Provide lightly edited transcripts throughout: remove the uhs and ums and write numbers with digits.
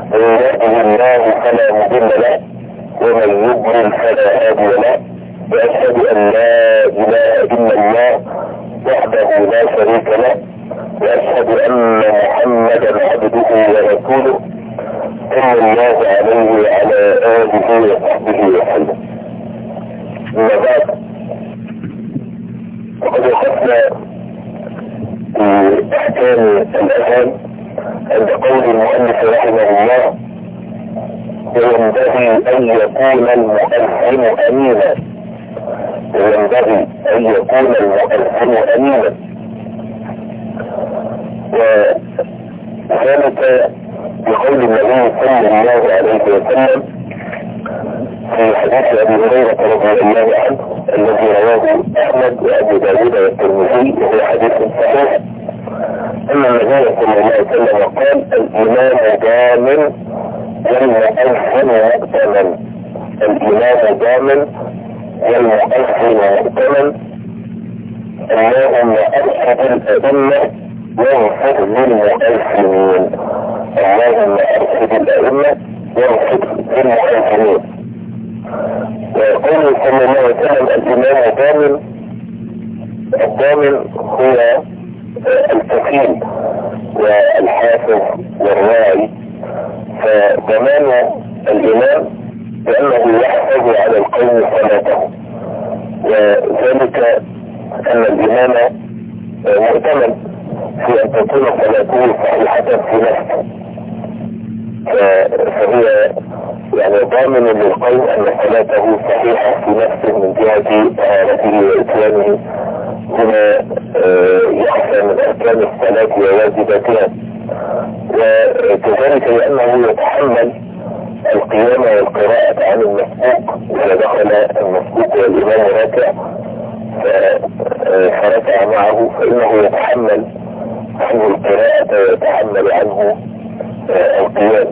من يهده الله فلا مضل له ومن يضلل فلا هادي له. واشهد ان لا اله الا الله وحده لا شريك له واشهد ان محمدا عبده ورسوله صلى الله عليه وعلى اله وصحبه وسلم. اما بعد وقد وقفنا في احكام الاذان عند قول المؤلف رحمه الله: وينبغي ان يكون المؤذن امينا. وينبغي ان يكون المؤذن امينا، وذلك بقول النبي صلى الله عليه وسلم في حديث ابي هريره رضي الله عنه الذي رواه احمد وابو داود والترمذي، وهو حديث صحيح، ان النبي صلى الله عليه وسلم قال: الامام ضامن والمؤذن مؤتمن. الامام ضامن والمؤذن مؤتمن. اللهم ارشد الائمه واغفر للمؤذنين. اللهم ارشد الائمه واغفر للمؤذنين. ويقول صلى الله عليه وسلم: الامام ضامن. الضامن هو الكفيل والحافظ والراعي. فضمان الامام بانه يحفظ على القوم صلاته، وذلك ان الامام مؤتمن في ان تكون صلاته صحيحه في نفسه، فهي يعني ضامن للقوم ان صلاته صحيحه في نفسه من جهه طهارته واتيانه بما يخشى من اركان الصلاه وواجباتها، وكذلك لانه يتحمل القيام والقراءة عن المسبوق. إذا دخل المسبوق والإمام راكع فركع معه فإنه يتحمل عنه القراءة ويتحمل عنه القيام.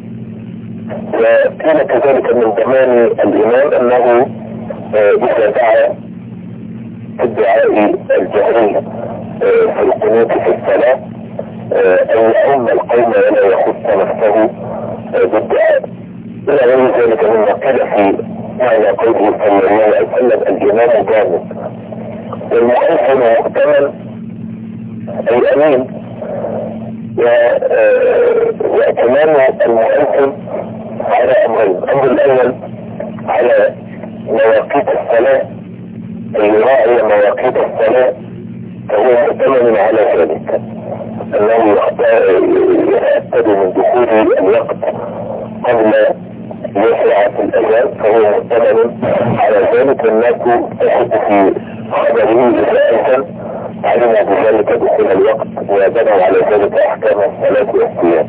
وكان كذلك من ضمان الإمام أنه إذا دعا في الدعاء الجهري في القنوت في الصلاة أن يؤم القوم ولا يخص نفسه بالدعاء. إلى غير ذلك مما قيل في معنى قوله صلى الله عليه وسلم: الإمام ضامن والمؤذن مؤتمن أي أمين. وائتمان المؤذن على أمرين: الأمر الأول على مواقيت الصلاة، أي يراعي مواقيت الصلاة، فهو مؤتمن على ذلك أنه يتأكد من دخول الوقت قبل يشرع في الأذان، فهو مؤتمن على ذلك. الناس تحط في خبره إذا أذن علموا بذلك دخول الوقت وبنوا على ذلك أحكام الصلاة والصيام.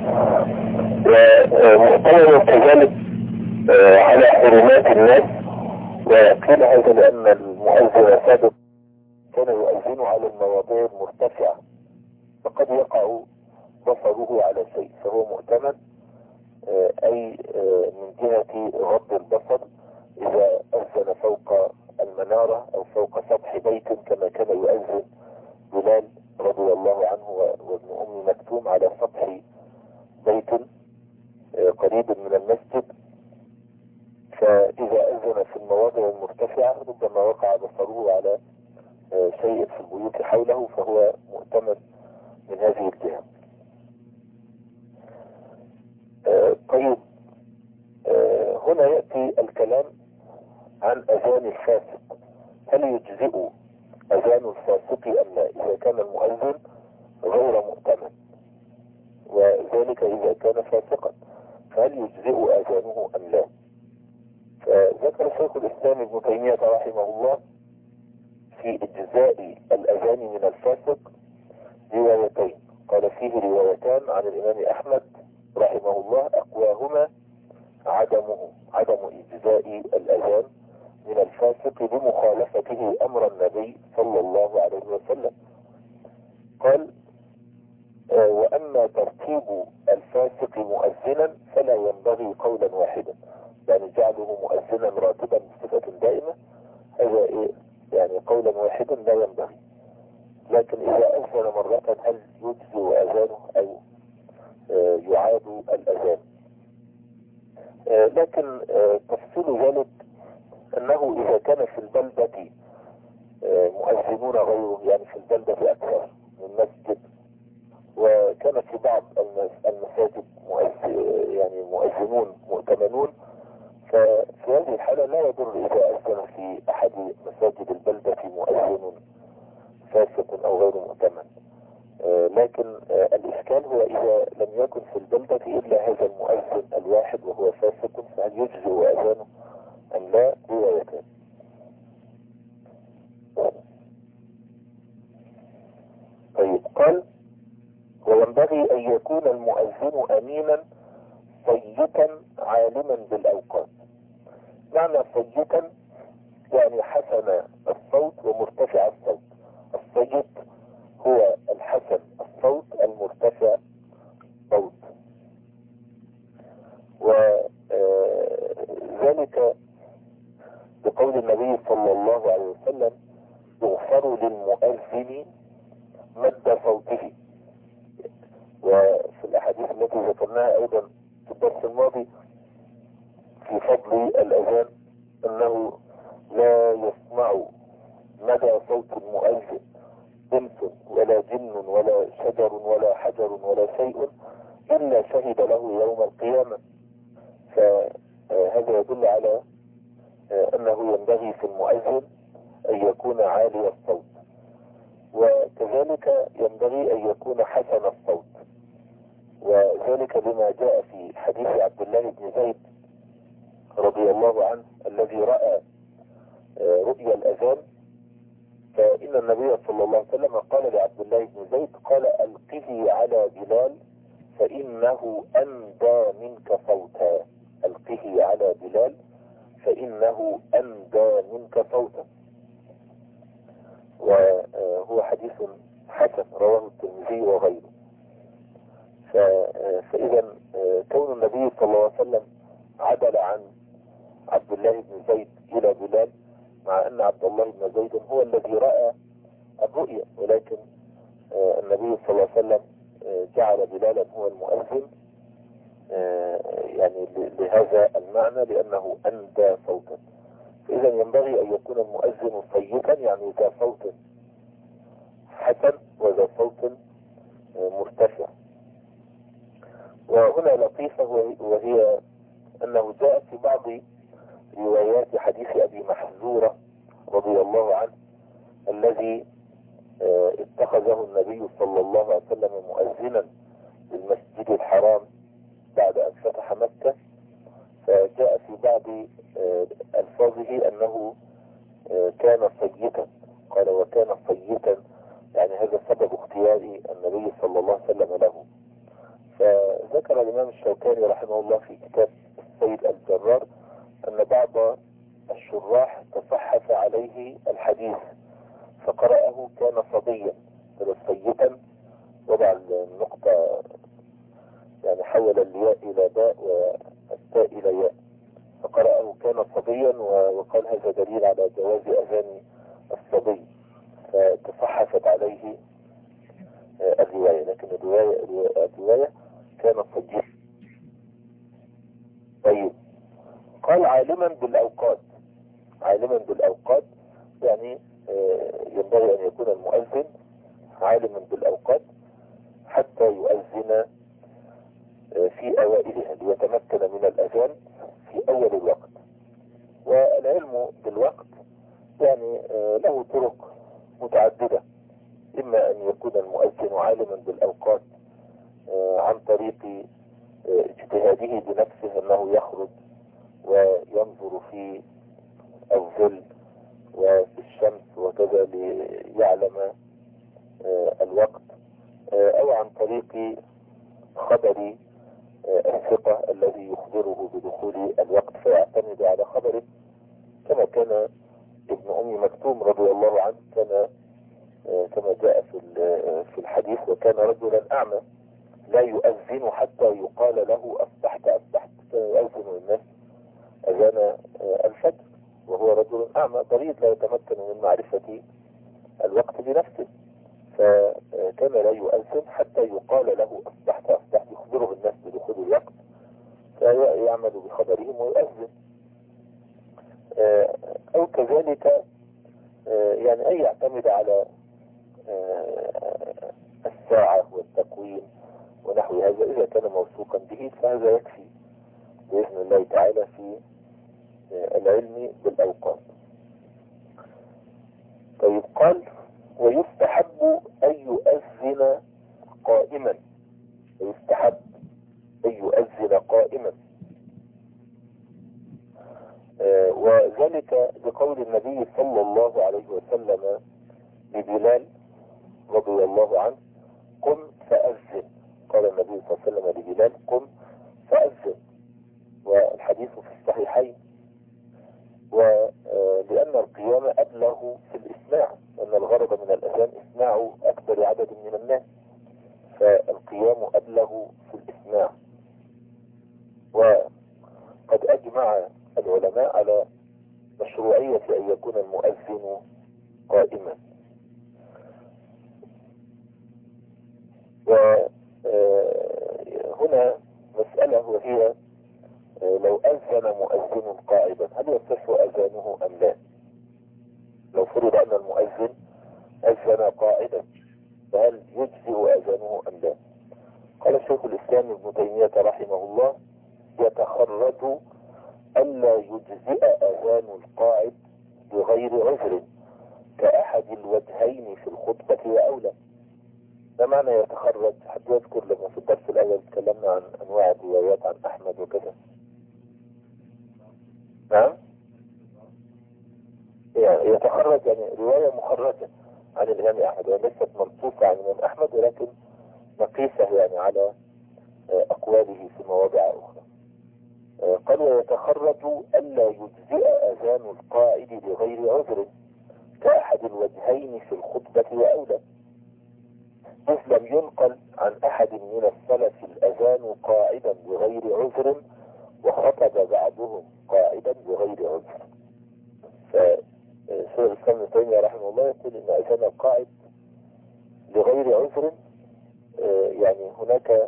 ومؤتمن كذلك على حرمات الناس. وقيل هذا لأن المؤذن السابق كان يؤذن على المواضيع المرتفعة، فقد يقع بصره على شيء، فهو مؤتمن أي من جهة غض البصر إذا أذن فوق المنارة أو فوق سطح بيت، كما كان يؤذن بلال رضي الله عنه وابن أم مكتوم على سطح بيت قريب من المسجد. فإذا أذن في المواضع المرتفعة ربما وقع بصره على شيء في البيوت حوله، فهو مؤتمن من هذه الجهة. طيب، هنا يأتي الكلام عن أذان الفاسق. هل يجزئ أذان الفاسق أم لا إذا كان المؤذن غير مؤتمن؟ وذلك إذا كان فاسقا، فهل يجزئ أذانه أم لا؟ فذكر شيخ الإسلام ابن تيمية رحمه الله في إجزاء الأذان من الفاسق روايتين. قال فيه روايتان عن الإمام أحمد رحمه الله، أقواهما عدم إجزاء الأذان من الفاسق بمخالفته أمر النبي صلى الله عليه وسلم. قال: وأما ترتيب الفاسق مؤذنا فلا ينبغي قولا واحدا، يعني جعله مؤذنا راتبا بصفة دائمة، هذا يعني قولا واحدا لا ينبغي. لكن إذا أذن مرة هل يجزي أذانه أو يعاد الأذان؟ لكن تفصيل ذلك أنه إذا كان في البلدة مؤذنون غيرهم، يعني في البلدة أكثر من مسجد، وكان في بعض المساجد يعني مؤذنون مؤتمنون، ففي هذه الحالة لا يضر إذا أذن في أحد مساجد البلدة مؤذن فاسق أو غير مؤتمن. لكن الإشكال هو إذا لم يكن في البلدة إلا هذا المؤذن الواحد وهو فاسق، فهل يجزئ أذانه أم لا؟ روايتان. طيب، قال: وينبغي أن يكون المؤذن أمينا صيتا عالما بالأوقات. معنى صيتا يعني حسن الصوت ومرتفع الصوت. الصيت هو الحسن الصوت المرتفع الصوت، وذلك بقول النبي صلى الله عليه وسلم: يغفر للمؤذن مد صوته. وفي الأحاديث التي ذكرناها أيضا في الدرس الماضي في فضل الأذان أنه لا يسمع مدى صوت المؤذن إنس ولا جن ولا شجر ولا حجر ولا شيء إلا شهد له يوم القيامة. فهذا يدل على أنه ينبغي في المؤذن أن يكون عالي الصوت، وكذلك ينبغي أن يكون حسن الصوت، وذلك لما جاء في حديث عبد الله بن زيد رضي الله عنه الذي رأى رؤيا الأذان. فإن النبي صلى الله عليه وسلم قال لعبد الله بن زيد، قال: ألقه على بلال فإنه أندى منك صوتا. ألقه على بلال فإنه أندى منك صوتا. وهو حديث حسن رواه الترمذي وغيره. فإذا كون النبي صلى الله عليه وسلم عدل عن عبد الله بن زيد إلى بلال، مع أن عبد الله بن زيد هو الذي رأى الرؤيا، ولكن النبي صلى الله عليه وسلم جعل بلالا هو المؤذن يعني لهذا المعنى، لأنه أندى صوتا. فإذا ينبغي أن يكون المؤذن صيتا، يعني ذا صوت حسن وذا صوت مرتفع. وهنا لطيفة، وهي أنه جاء في بعض روايات حديث أبي محذورة رضي الله عنه الذي اتخذه النبي صلى الله عليه وسلم مؤذنا للمسجد الحرام بعد أن فتح مكة. فجاء في بعض ألفاظه أنه كان صيتا، قال: وكان صيتا، يعني هذا سبب اختيار النبي صلى الله عليه وسلم له. فذكر الإمام الشوكاني رحمه الله في كتاب السيد الجرار أن بعض الشراح تصحف عليه الحديث فقرأه كان صبيا، صيتا، وضع النقطة يعني حول الياء إلى باء والتاء إلى ياء، فقرأه كان صبيا، وقال هذا دليل على جواز أذان الصبي، فتصحفت عليه الرواية. لكن الرواية كان صبيا. طيب، قال: عالما بالأوقات. عالما بالأوقات يعني ينبغي أن يكون المؤذن عالما بالأوقات حتى يؤذن في أوائلها ليتمكن من الأذان في أول الوقت. والعلم بالوقت يعني له طرق متعددة، إما أن يكون المؤذن عالما بالأوقات عن طريق اجتهاده بنفسه أنه يخرج وينظر في الظل وفي الشمس وكذا ليعلم الوقت، أو عن طريق خبر الثقة الذي يخبره بدخول الوقت فيعتمد على خبره، كما كان ابن أم مكتوم رضي الله عنه كان كما جاء في الحديث: وكان رجلا أعمى لا يؤذن حتى يقال له أصبحت أصبحت. كان يؤذن الناس أذان الفجر وهو رجل أعمى ضرير لا يتمكن من معرفة الوقت بنفسه، فكان لا يؤذن حتى يقال له أصبحت أصبحت، يخبره الناس بدخول الوقت يعمل بخبرهم ويؤذن. أو كذلك يعني أن يعتمد على الساعة والتقويم ونحو هذا. إذا كان موثوقا به فهذا يكفي بإذن الله تعالى في العلم بالأوقات. طيب قال ويستحب أن يؤذن قائما، ويستحب أن يؤذن قائما، وذلك بقول النبي صلى الله عليه وسلم لبلال رضي الله عنه قم فأذن. قال النبي صلى الله عليه وسلم لبلال قم فأذن، والحديث في الصحيحين. ولأن القيام أبلغ في الإسماع، أن الغرض من الأذان إسماع أكبر عدد من الناس، فالقيام أبلغ في الإسماع. وقد أجمع العلماء على مشروعية أن يكون المؤذن قائما. وهنا مسألة وهي لو أذن مؤذن قاعدا هل يصح أذانه أم لا؟ لو فرض أن المؤذن أذن قاعدا فهل يجزئ أذانه أم لا؟ قال شيخ الإسلام ابن تيمية رحمه الله يتخرج ألا يجزئ أذان القاعد بغير عذر كأحد الوجهين في الخطبة وأولى. ما معنى يتخرج؟ حد يذكر لما في الدرس الأول تكلمنا عن أنواع الروايات عن أحمد وكذا. نعم، يعني يتخرج يعني رواية مخرجة عن الإمام أحمد، وليست منصوصة عن الإمام أحمد ولكن مقيسة يعني على أقواله في مواضع أخرى. قال ويتخرج ألا يجزئ أذان القائد بغير عذر كأحد الوجهين في الخطبة وأولى، إذ لم ينقل عن أحد من السلف الأذان قاعدا بغير عذر وخطب بعضهم قاعدا بغير عذر. فشيخ الإسلام ابن تيمية رحمه الله يقول إن أذان القاعد بغير عذر يعني هناك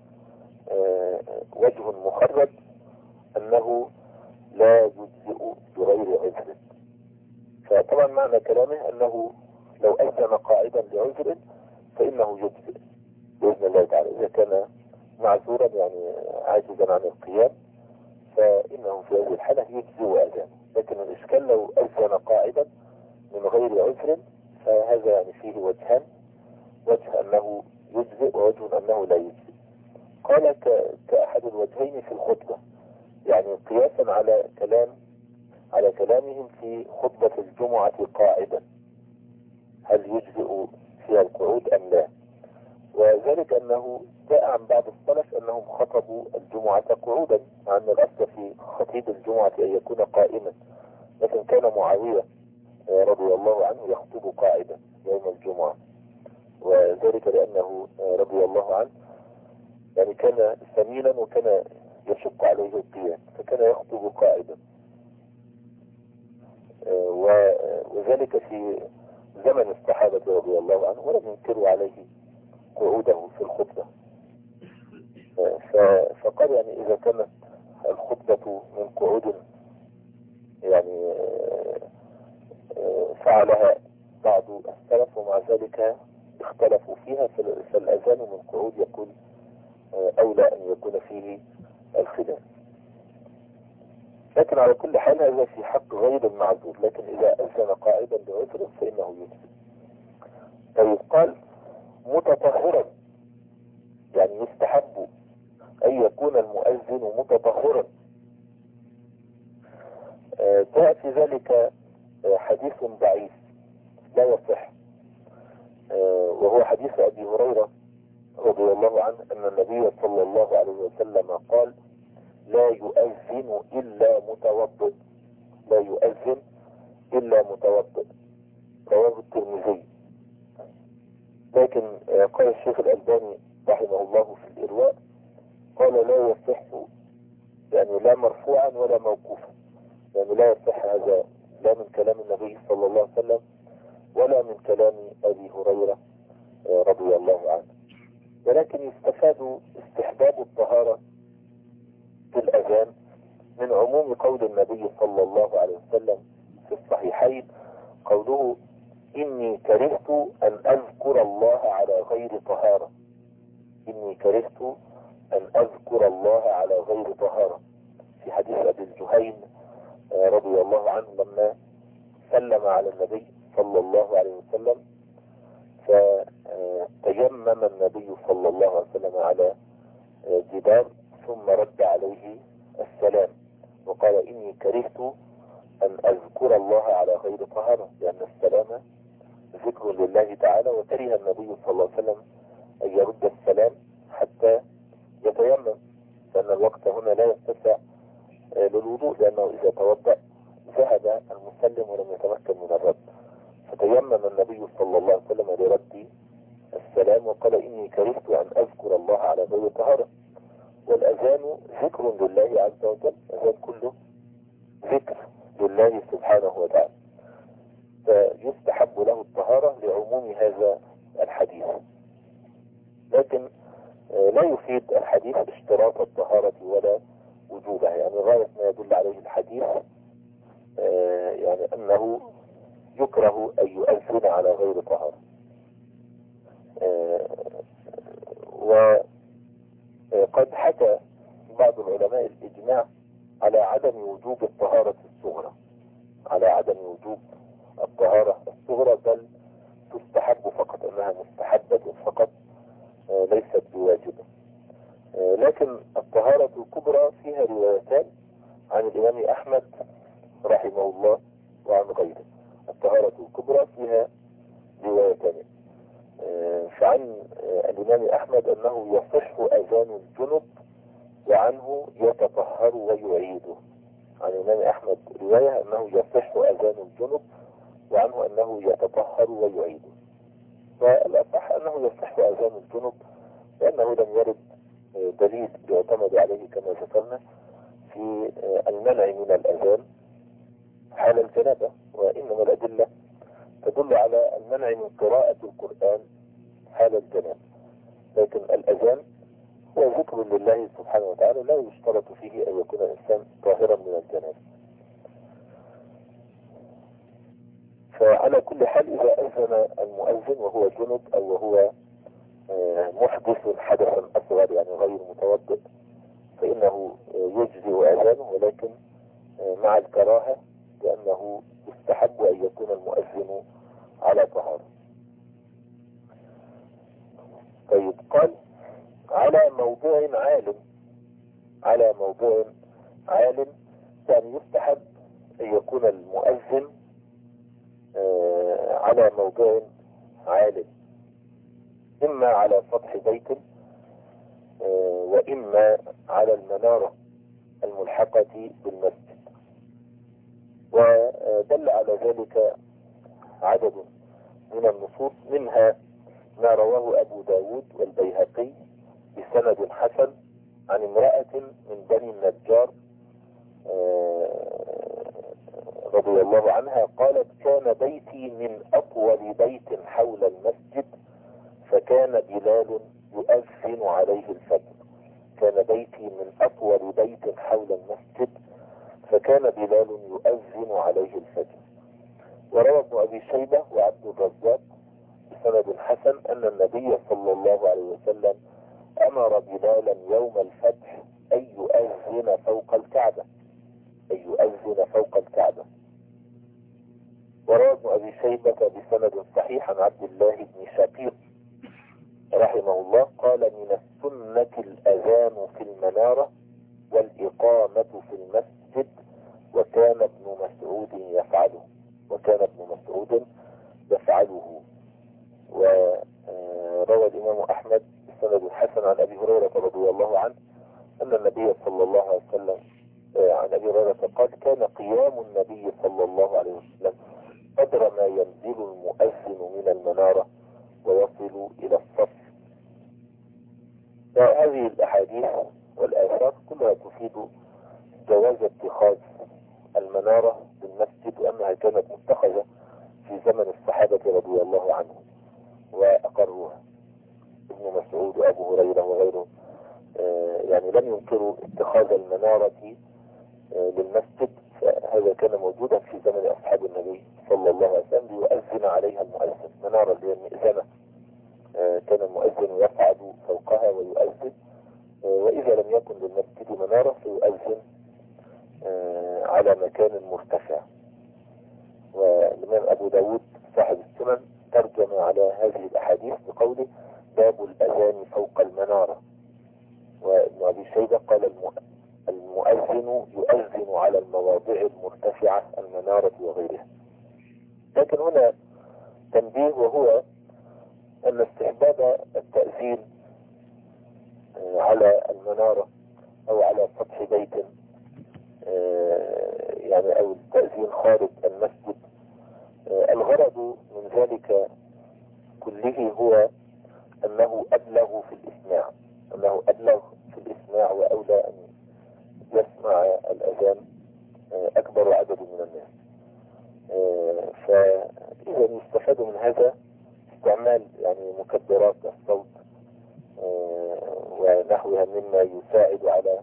وجه مخرج أنه لا يجزئ بغير عذر. فطبعا معنى كلامه أنه لو أذن قاعدا لعذر فإنه يجزئ بإذن الله تعالى. إذا كان معذورا يعني عاجزا عن القيام فإنه في هذه الحالة يجزئ أذان. لكن الإشكال لو أذن قاعدا من غير عذر فهذا يعني فيه وجهان، وجه أنه يجزئ ووجه أنه لا يجزئ. قال كأحد الوجهين في الخطبة، يعني قياسا على كلامهم في خطبة الجمعة قاعدا هل يجزئ فيها القعود أم لا. وذلك أنه جاء عن بعض السلف أنهم خطبوا الجمعة قعودا، مع أن الأصل في خطيب الجمعة أن يكون قائما، لكن كان معاوية رضي الله عنه يخطب قاعدا يوم الجمعة، وذلك لأنه رضي الله عنه يعني كان سمينا وكان يشق عليه القيام فكان يخطب قاعدا. وذلك في زمن الصحابة رضي الله عنه ولم ينكروا عليه قعوده في الخطبة. فقال يعني إذا كانت الخطبة من قعود يعني فعلها بعض السلف ومع ذلك اختلفوا فيها فالأذان من قعود يقول أولى أن يكون فيه الخلاف. لكن على كل حال هذا في حق غير المعذور، لكن إذا أذن قاعدا بعذر فإنه يجزئ. طيب قال متطهرا، يعني يستحب أن يكون المؤذن متطهرا. جاء في ذلك حديث ضعيف لا يصح، وهو حديث أبي هريرة رضي الله عنه أن النبي صلى الله عليه وسلم قال لا يؤذن إلا متوضئ، لا يؤذن إلا متوضئ، رواه الترمذي. لكن قال الشيخ الألباني رحمه الله في الإرواء قال لا يصح، يعني لا مرفوعا ولا موقوفا، يعني لا يصح هذا لا من كلام النبي صلى الله عليه وسلم ولا من كلام أبي هريرة رضي الله عنه. ولكن يستفاد استحباب الطهارة في الأذان الأذان من عموم قول النبي صلى الله عليه وسلم في الصحيحين قوله: إني كرهت أن أذكر الله على غير طهارة. إني كرهت أن أذكر الله على غير طهارة، في حديث أبي الجهيم رضي الله عنه لما سلم على النبي صلى الله عليه وسلم، فتيمم النبي صلى الله عليه وسلم على جدار ثم رد عليه السلام وقال: إني كرهت أن أذكر الله على غير طهارة، لأن السلام ذكر لله تعالى، وكره النبي صلى الله عليه وسلم أن يرد السلام حتى يتيمم، لأن الوقت هنا لا يتسع للوضوء، لأنه إذا توضأ ذهب المسلم ولم يتمكن من الرد، فتيمم النبي صلى الله عليه وسلم لرد السلام وقال: إني كرهت أن أذكر الله على غير طهارة. والأذان ذكر لله عز وجل، الأذان كله ذكر لله سبحانه وتعالى، فيستحب له الطهارة لعموم هذا الحديث. لكن لا يفيد الحديث اشتراط الطهارة ولا وجوبها، يعني غاية ما يدل عليه الحديث يعني أنه يكره أن يؤذن على غير طهارة. وقد حكى بعض العلماء الإجماع على عدم وجوب الطهارة الصغرى، على عدم وجوب الطهارة الصغرى، بل تستحب فقط، أنها مستحبة فقط ليست بواجبة. لكن الطهارة الكبرى فيها روايتان عن الإمام أحمد رحمه الله وعن غيره. الطهارة الكبرى فيها روايتان، فعن الإمام أحمد أنه يصح أذان الجنب وعنه يتطهر ويعيده. عن الإمام أحمد رواية أنه يصح أذان الجنب وعنه أنه يتطهر ويعيده، والأصح أنه يصح أذان الجنب، لأنه لم يرد دليل يعتمد عليه كما ذكرنا في المنع من الأذان حال الجنابة، وإنما الأدلة تدل على المنع من قراءة القرآن حال الجنابة. لكن الأذان هو ذكر لله سبحانه وتعالى، لا يشترط فيه أن يكون الإنسان طاهرا من الجنابة. فعلى كل حال إذا أذن المؤذن وهو جنب أو وهو محدث حدثا أصغر، يعني غير متوضئ، فإنه يجزئ أذانه، ولكن مع الكراهة، لأنه يستحب أن يكون المؤذن على طهارة. طيب، قال: على موضوع عالم. على موضوع عالم يعني يستحب أن يكون المؤذن على موضوع عالم، إما على سطح بيت وإما على المنارة الملحقة بالمسجد. ودل على ذلك عدد من النصوص، منها ما رواه أبو داود والبيهقي بسند حسن عن امرأة من بني النجار رضي الله عنها قالت: كان بيتي من أطول بيت حول المسجد، فكان بلال يؤذن عليه الفجر. كان بيتي من أطول بيت حول المسجد، فكان بلال يؤذن عليه الفجر. وروى ابن أبي شيبة وعبد الرزاق بسند حسن أن النبي صلى الله عليه وسلم أمر بلالا يوم الفتح أن يؤذن فوق الكعبة، أن يؤذن فوق الكعبة. وروى ابن أبي شيبة بسند صحيح عن عبد الله بن شقيق رحمه الله قال: من السنة الأذان في المنارة والإقامة في المسجد، وكان ابن مسعود يفعله. وكان ابن مسعود يفعله. وروى الإمام أحمد بسند حسن عن أبي هريرة رضي الله عنه أن النبي صلى الله عليه وسلم عن أبي هريرة قال: كان قيام النبي صلى الله عليه وسلم قدر ما ينزل المؤذن من المنارة ويصل إلى الصف. فهذه الأحاديث والآثار كلها تفيد جواز اتخاذ المنارة بالمسجد، وأنها كانت متخذة في زمن الصحابة رضي الله عنهم وأقروها. ابن مسعود وأبو هريرة وغيره يعني لم ينكروا اتخاذ المنارة للمسجد، فهذا كان موجودا في زمن أصحاب النبي صلى الله عليه وسلم ليؤذن عليها المؤذن. منارة اللي هي المئذنة، كان المؤذن يصعد فوقها ويؤذن، وإذا لم يكن للمسجد منارة فيؤذن على مكان مرتفع. والإمام أبو داود صاحب السنن ترجم على هذه الأحاديث بقوله باب الأذان فوق المنارة. وابن أبي شيبة قال المؤذن يؤذن على المواضع المرتفعة المنارة وغيرها. لكن هنا تنبيه، وهو أن استحباب التأذين على المنارة أو على سطح بيت، يعني أو التأذين خارج المسجد، الغرض من ذلك كله هو أنه أبلغ في الإسماع، أنه أبلغ في الإسماع وأولى أن يسمع الأذان أكبر عدد من الناس. فإذا يستفاد من هذا استعمال يعني مكبرات الصوت ونحوها مما يساعد على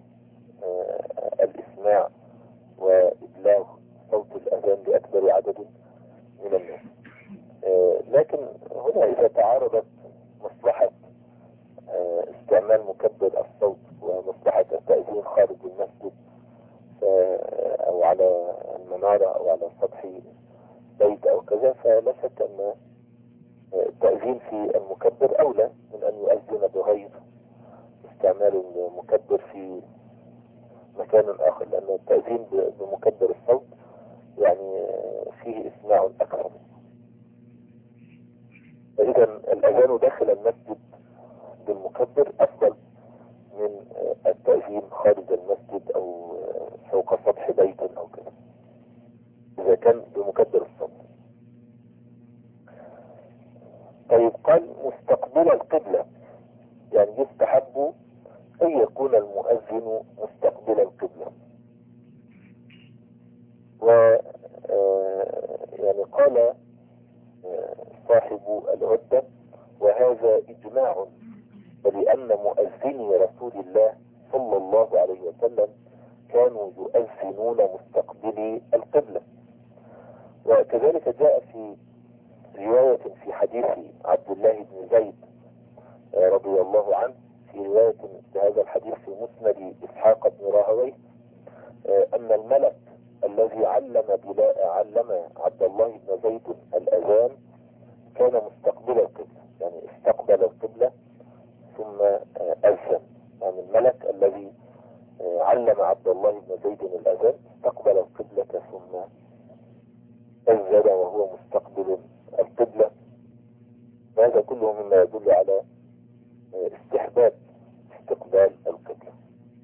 الإسماع وإبلاغ صوت الأذان لأكبر عدد من الناس. لكن هنا إذا تعارضت مصلحة استعمال مكبر الصوت ومصلحة التأذين خارج المسجد أو على المنارة أو على سطح بيت أو كذا، فلا شك أن التأذين في المكبر أولى من أن يؤذن بغير استعمال المكبر في مكان آخر، لأن التأذين بمكبر الصوت يعني فيه إسماع أكثر. فإذا الأذان داخل المسجد بالمكبر أفضل من التأذين خارج المسجد أو فوق سطح بيت أو كذا إذا كان بمكبر الصوت. طيب، قال مستقبل القبلة، يعني يستحب أن يكون المؤذن مستقبل القبلة. و يعني قال صاحب العدة وهذا إجماع، ولأن مؤذني رسول الله صلى الله عليه وسلم كانوا يؤذنون مستقبلي القبلة. وكذلك جاء في رواية في حديث عبد الله بن زيد رضي الله عنه، في رواية بهذا الحديث في مسند إسحاق بن راهويه، أن الملك الذي علم عبد الله بن زيد الأذان كان مستقبل القبلة، يعني استقبل القبلة ثم أذن. يعني الملك الذي علم عبد الله بن زيد الأذان استقبل القبلة ثم أذن وهو مستقبل القبلة. هذا كله مما يدل على استحباب استقبال القبلة.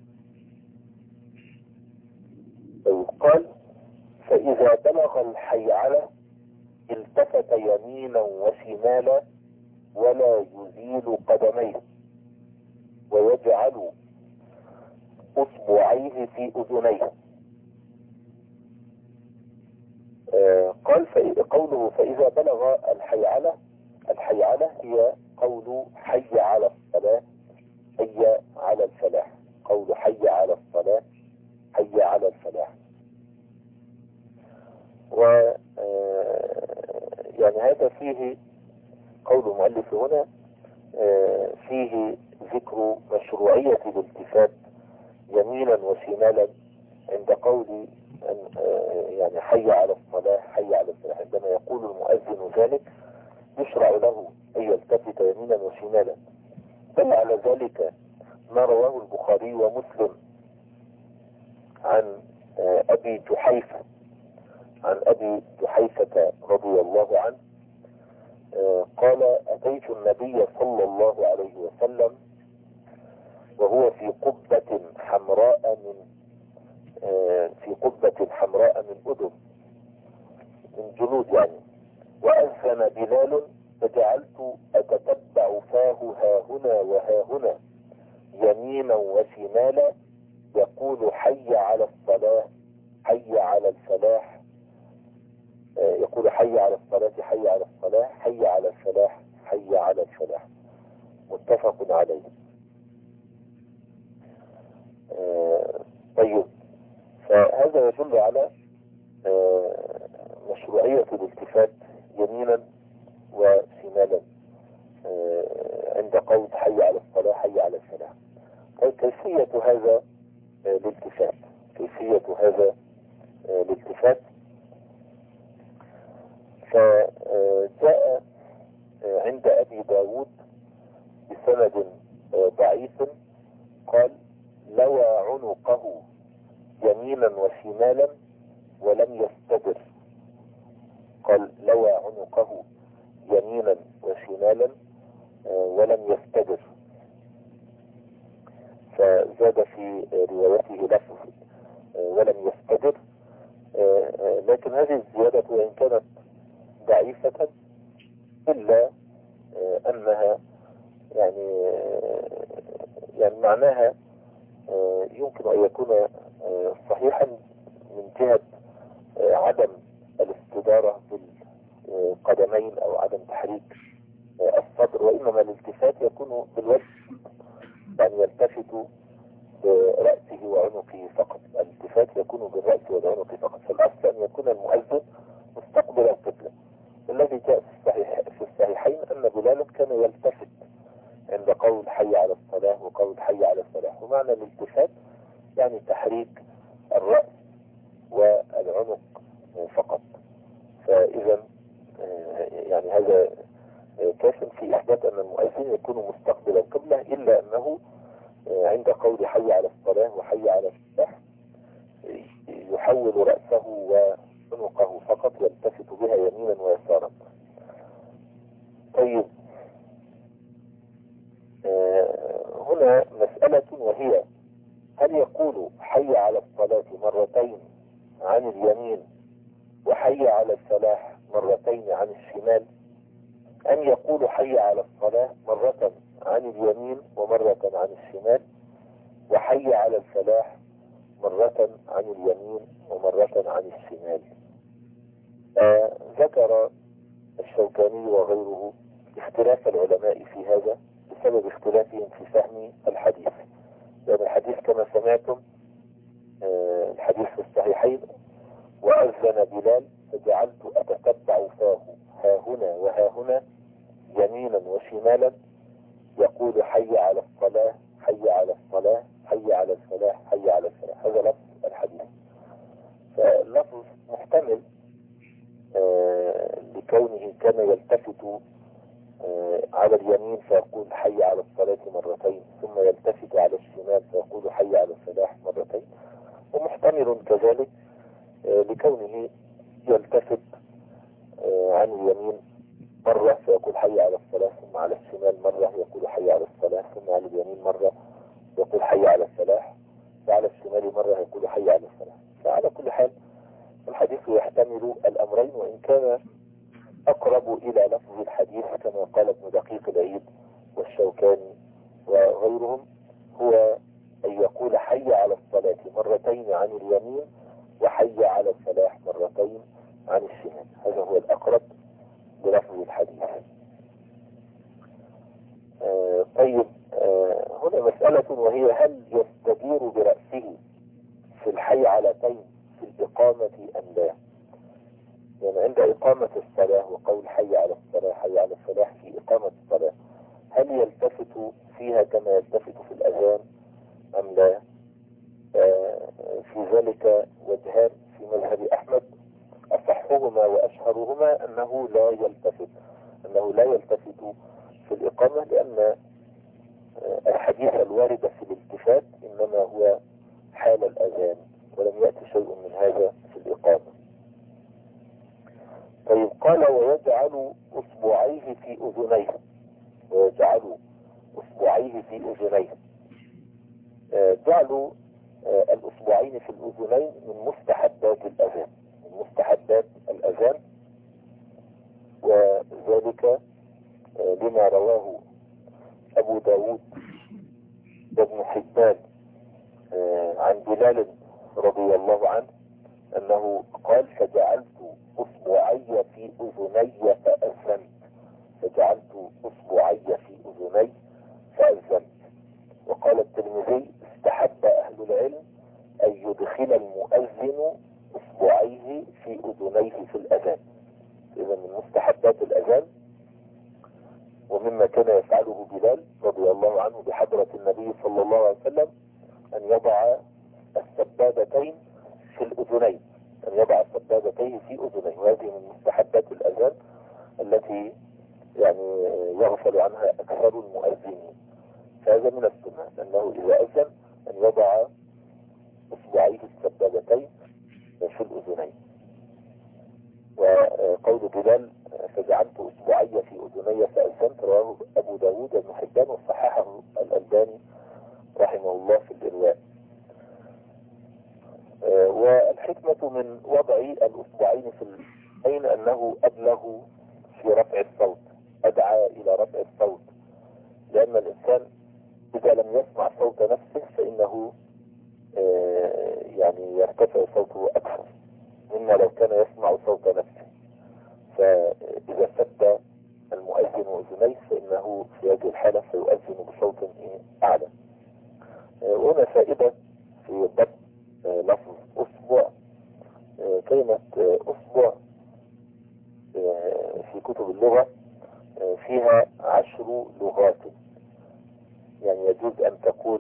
قال فإذا بلغ الحيعلة التفت يمينا وشمالا ولا يزيل قدميه ويجعل أصبعيه في أذنيه. قال قوله فإذا بلغ الحيعلة، الحيعلة هي قول حي على الصلاة، حي على الفلاح، قول حي على الصلاة، حي على الفلاح. و يعني هذا فيه قول المؤلف هنا فيه ذكر مشروعية الالتفات يمينا وشمالا عند قول يعني حي على الصلاة، حي على الفلاح. عندما يقول المؤذن ذلك يشرع له أن يلتفت يمينا وشمالا. بل على ذلك ما رواه البخاري ومسلم عن أبي جحيفة، عن أبي جحيفة رضي الله عنه قال أتيت النبي صلى الله عليه وسلم وهو في قبة حمراء من أذن، من جلود يعني، وأذن بلال فجعلت أتتبع فاه ها هنا وها هنا يمينا وشمالا يقول حي على الصلاة، حي على الفلاح، يقول حي على الصلاة، حي على الصلاة، حي على الفلاح، حي على الفلاح. متفق عليه. فهذا يدل على مشروعية الالتفات يمينا وشمالا عند قول حي على الصلاة حي على الفلاح. كيفية هذا الالتفات، كيفية هذا الالتفات، فجاء عند أبي داود بسند ضعيف قال لوى عنقه يمينا وشمالا ولم يستدر. قال لوى عنقه يمينا وشمالا ولم يستدر. فزاد في روايته لفظ ولم يستدر، لكن هذه الزيادة وإن كانت ضعيفة إلا أنها يعني معناها يمكن أن يكون صحيحا من جهة عدم الاستدارة بالقدمين أو عدم تحريك الصدر، وإنما الالتفات يكون بالوجه، يعني يلتفت برأسه وعنقه فقط. الالتفات يكون بالرأس والعنق فقط. فالأصل أن يكون المؤذن مستقبل القبلة. الذي جاء في الصحيحين أن بلالا كان يلتفت عند قول حي على الصلاة وقول حي على الفلاح. ومعنى الالتفات يعني تحريك الرأس والعنق فقط. فإذا يعني هذا كاف في إثبات أن المؤذن يكون مستقبل القبلة، إلا أنه عند قول حي على الصلاة وحي على الفلاح يحول رأسه وعنقه فقط، يلتفت بها يمينا ويسارا. طيب، هنا مسألة، وهي هل يقول حي على الصلاة مرتين عن اليمين وحي على الفلاح مرتين عن الشمال، أن يقول حي على الصلاة مرة عن اليمين ومرة عن الشمال، وحي على الفلاح مرة عن اليمين ومرة عن الشمال؟ ذكر الشوكاني وغيره اختلاف العلماء في هذا بسبب اختلافهم في فهم الحديث. لأن الحديث كما سمعتم الحديث في الصحيحين وأذن بلال فجعلت أتتبع فاه ها هنا وها هنا يمينا وشمالا يقول حي على الصلاة حي على الصلاة حي على الفلاح حي على الفلاح. هذا لفظ الحديث. فاللفظ محتمل لكونه كان يلتفت على اليمين فيقول حي على الصلاة مرتين، ثم يلتفت على الشمال فيقول حي على الفلاح مرتين. ومحتمل كذلك لكونه يلتفت عن اليمين مرة فيقول حي على الصلاة، ثم على الشمال مرة يقول حي على الصلاة، ثم على اليمين مرة يقول حي على الفلاح، وعلى الشمال مرة يقول حي على الفلاح. فعلى كل حال الحديث يحتمل الأمرين، وإن كان أقرب إلى لفظ الحديث كما قال ابن دقيق العيد والشوكاني وغيرهم هو أن يقول حي على الصلاة مرتين عن اليمين وحي على الفلاح مرتين عن الشمال. هذا هو الأقرب بلفظ الحديث. طيب، هنا مسألة، وهي هل يستدير برأسه في الحي علتين في الإقامة أم لا؟ يعني عند إقامة الصلاة وقول حي على الصلاة حي على الفلاح في إقامة الصلاة، هل يلتفت فيها كما يلتفت في الأذان أم لا؟ في ذلك وجهان في مذهب أحمد، أصحهما وأشهرهما أنه لا يلتفت في الإقامة، لأن الحديث الوارد في الالتفات إنما هو حال الأذان، ولم يأتي شيء من هذا في الإقامة. طيب، قال ويجعل أصبعيه في أذنيه. ويجعل أصبعيه في أذنيه. جعل الأصبعين في الأذنين من مستحبات الأذان، وذلك لما رواه أبو داود وابن حبان عن بلال رضي الله عنه أنه قال فجعلت أصبعي في أذني فأذنت. وقال الترمذي استحب أهل العلم أن يدخل المؤذن المؤذن اصبعيه في اذنيه في الاذان. اذا من مستحبات الاذان ومما كان يفعله بلال رضي الله عنه بحضرة النبي صلى الله عليه وسلم ان يضع السبابتين في الاذنين، ان يضع سبابتيه في اذنيه، وهذه من مستحبات الاذان التي يعني يغفل عنها اكثر المؤذنين. فهذا من السنة انه اذا اذن ان يضع اصبعيه السبابتين في الاذنين. وقول بلال فجعلت اصبعي في اذني فاذنت رواه ابو داود بن حبان وصححه الالباني رحمه الله في الارواء. والحكمة من وضع الاصبعين في الاذنين انه ابلغ في رفع الصوت، ادعى الى رفع الصوت، لان الانسان اذا لم يسمع صوت نفسه فانه يعني يرتفع صوته اكثر مما لو كان يسمع صوت نفسه. فاذا سد المؤذن اذنيه فانه في هذه الحالة سيؤذن بصوت اعلى. وهنا فائدة في ضبط لفظ اصبع. كلمة اصبع في كتب اللغة فيها 10 لغات. يعني يجوز ان تقول،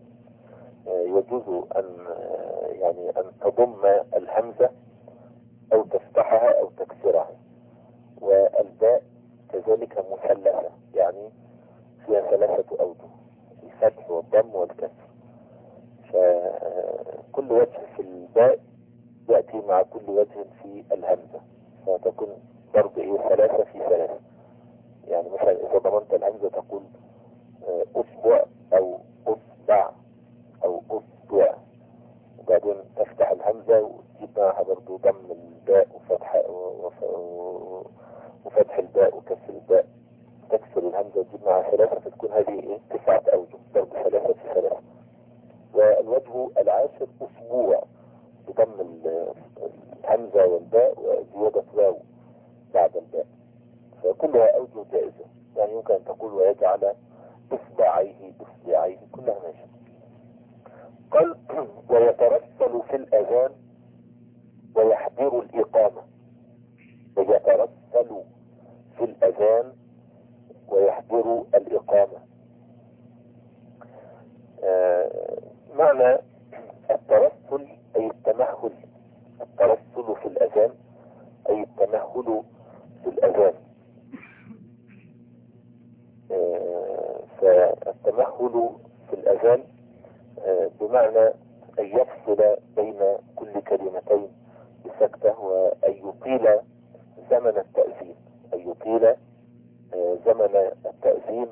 يجوز ان يعني ان تضم الهمزة او تفتحها او تكسرها. والباء كذلك مثلثة، يعني فيها 3 اوجه، الفتح والضم والكسر. فكل وجه في الباء يأتي مع كل وجه في الهمزة، فتكون ضرب 3 في 3. يعني مثلا اذا ضمنت الهمزة تقول اصبع او اصبع او اصبع، وبعدين تفتح الهمزة وتجيب معها برضو ضم الباء وفتح الباء وكسر الباء، تكسر الهمزة وتجيب معها 3، فتكون هذه 9 اوجه، ضرب 3 في 3. والوجه العاشر اسبوع بضم الهمزة والباء وزيادة واو بعد الباء، فكلها اوجه جائزة. يعني يمكن ان تقول ويجعل اصبعيه اصبعيه، كلها ماشي. قال ويترسل في الاذان ويحضر الاقامة. ويترسل في الاذان ويحضر الاقامة. معنى الترسل اي التمهل. الترسل في الاذان اي التمهل في الاذان. فالتمهل في الاذان بمعنى ان يفصل بين كل كلمتين بسكتة، وان يطيل زمن التأذين، ان يطيل زمن التأذين.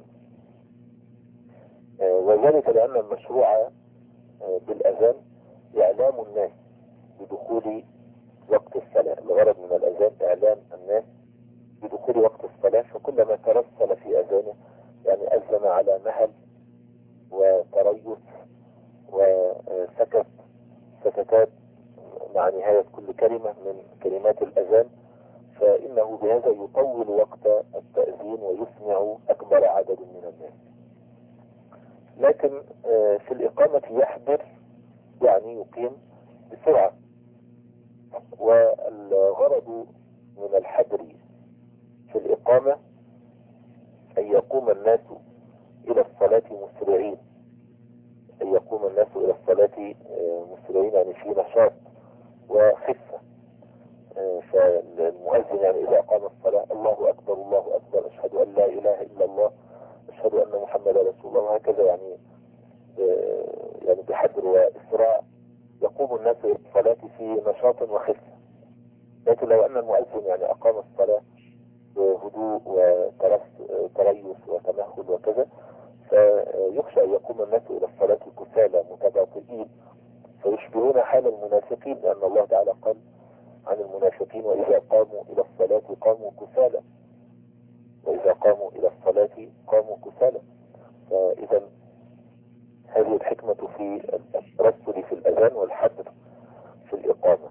وذلك لان المشروع بالاذان اعلام الناس بدخول وقت الصلاة. الغرض من الاذان اعلام الناس بدخول وقت الصلاة. فكلما ترسل في اذانه يعني اذن على مهل وتريث وسكت سكتات مع نهاية كل كلمة من كلمات الأذان، فإنه بهذا يطول وقت التأذين ويسمع أكبر عدد من الناس. لكن في الإقامة يحضر يعني يقيم بسرعة. والغرض من الحضر في الإقامة أن يقوم الناس إلى الصلاة مسرعين. أن يقوم الناس إلى الصلاة مسرعين، يعني في نشاط وخفة. فالمؤذن يعني إذا قام الصلاة الله أكبر الله أكبر أشهد أن لا إله إلا الله أشهد أن محمد رسول الله، وهكذا يعني يعني بحذر وإسراع يقوم الناس إلى الصلاة في نشاط وخفة. لكن لو أن المؤذن يعني أقام الصلاة بهدوء وتريث وتمهل وكذا، فيخشى أن يقوم الناس إلى الصلاة كسالى متباطئين فيشبهون حال المنافقين، لأن الله تعالى قال عن المنافقين وإذا قاموا إلى الصلاة قاموا كسالى، وإذا قاموا إلى الصلاة قاموا كسالى. فإذا هذه الحكمة في الترسل في الأذان والحذر في الإقامة.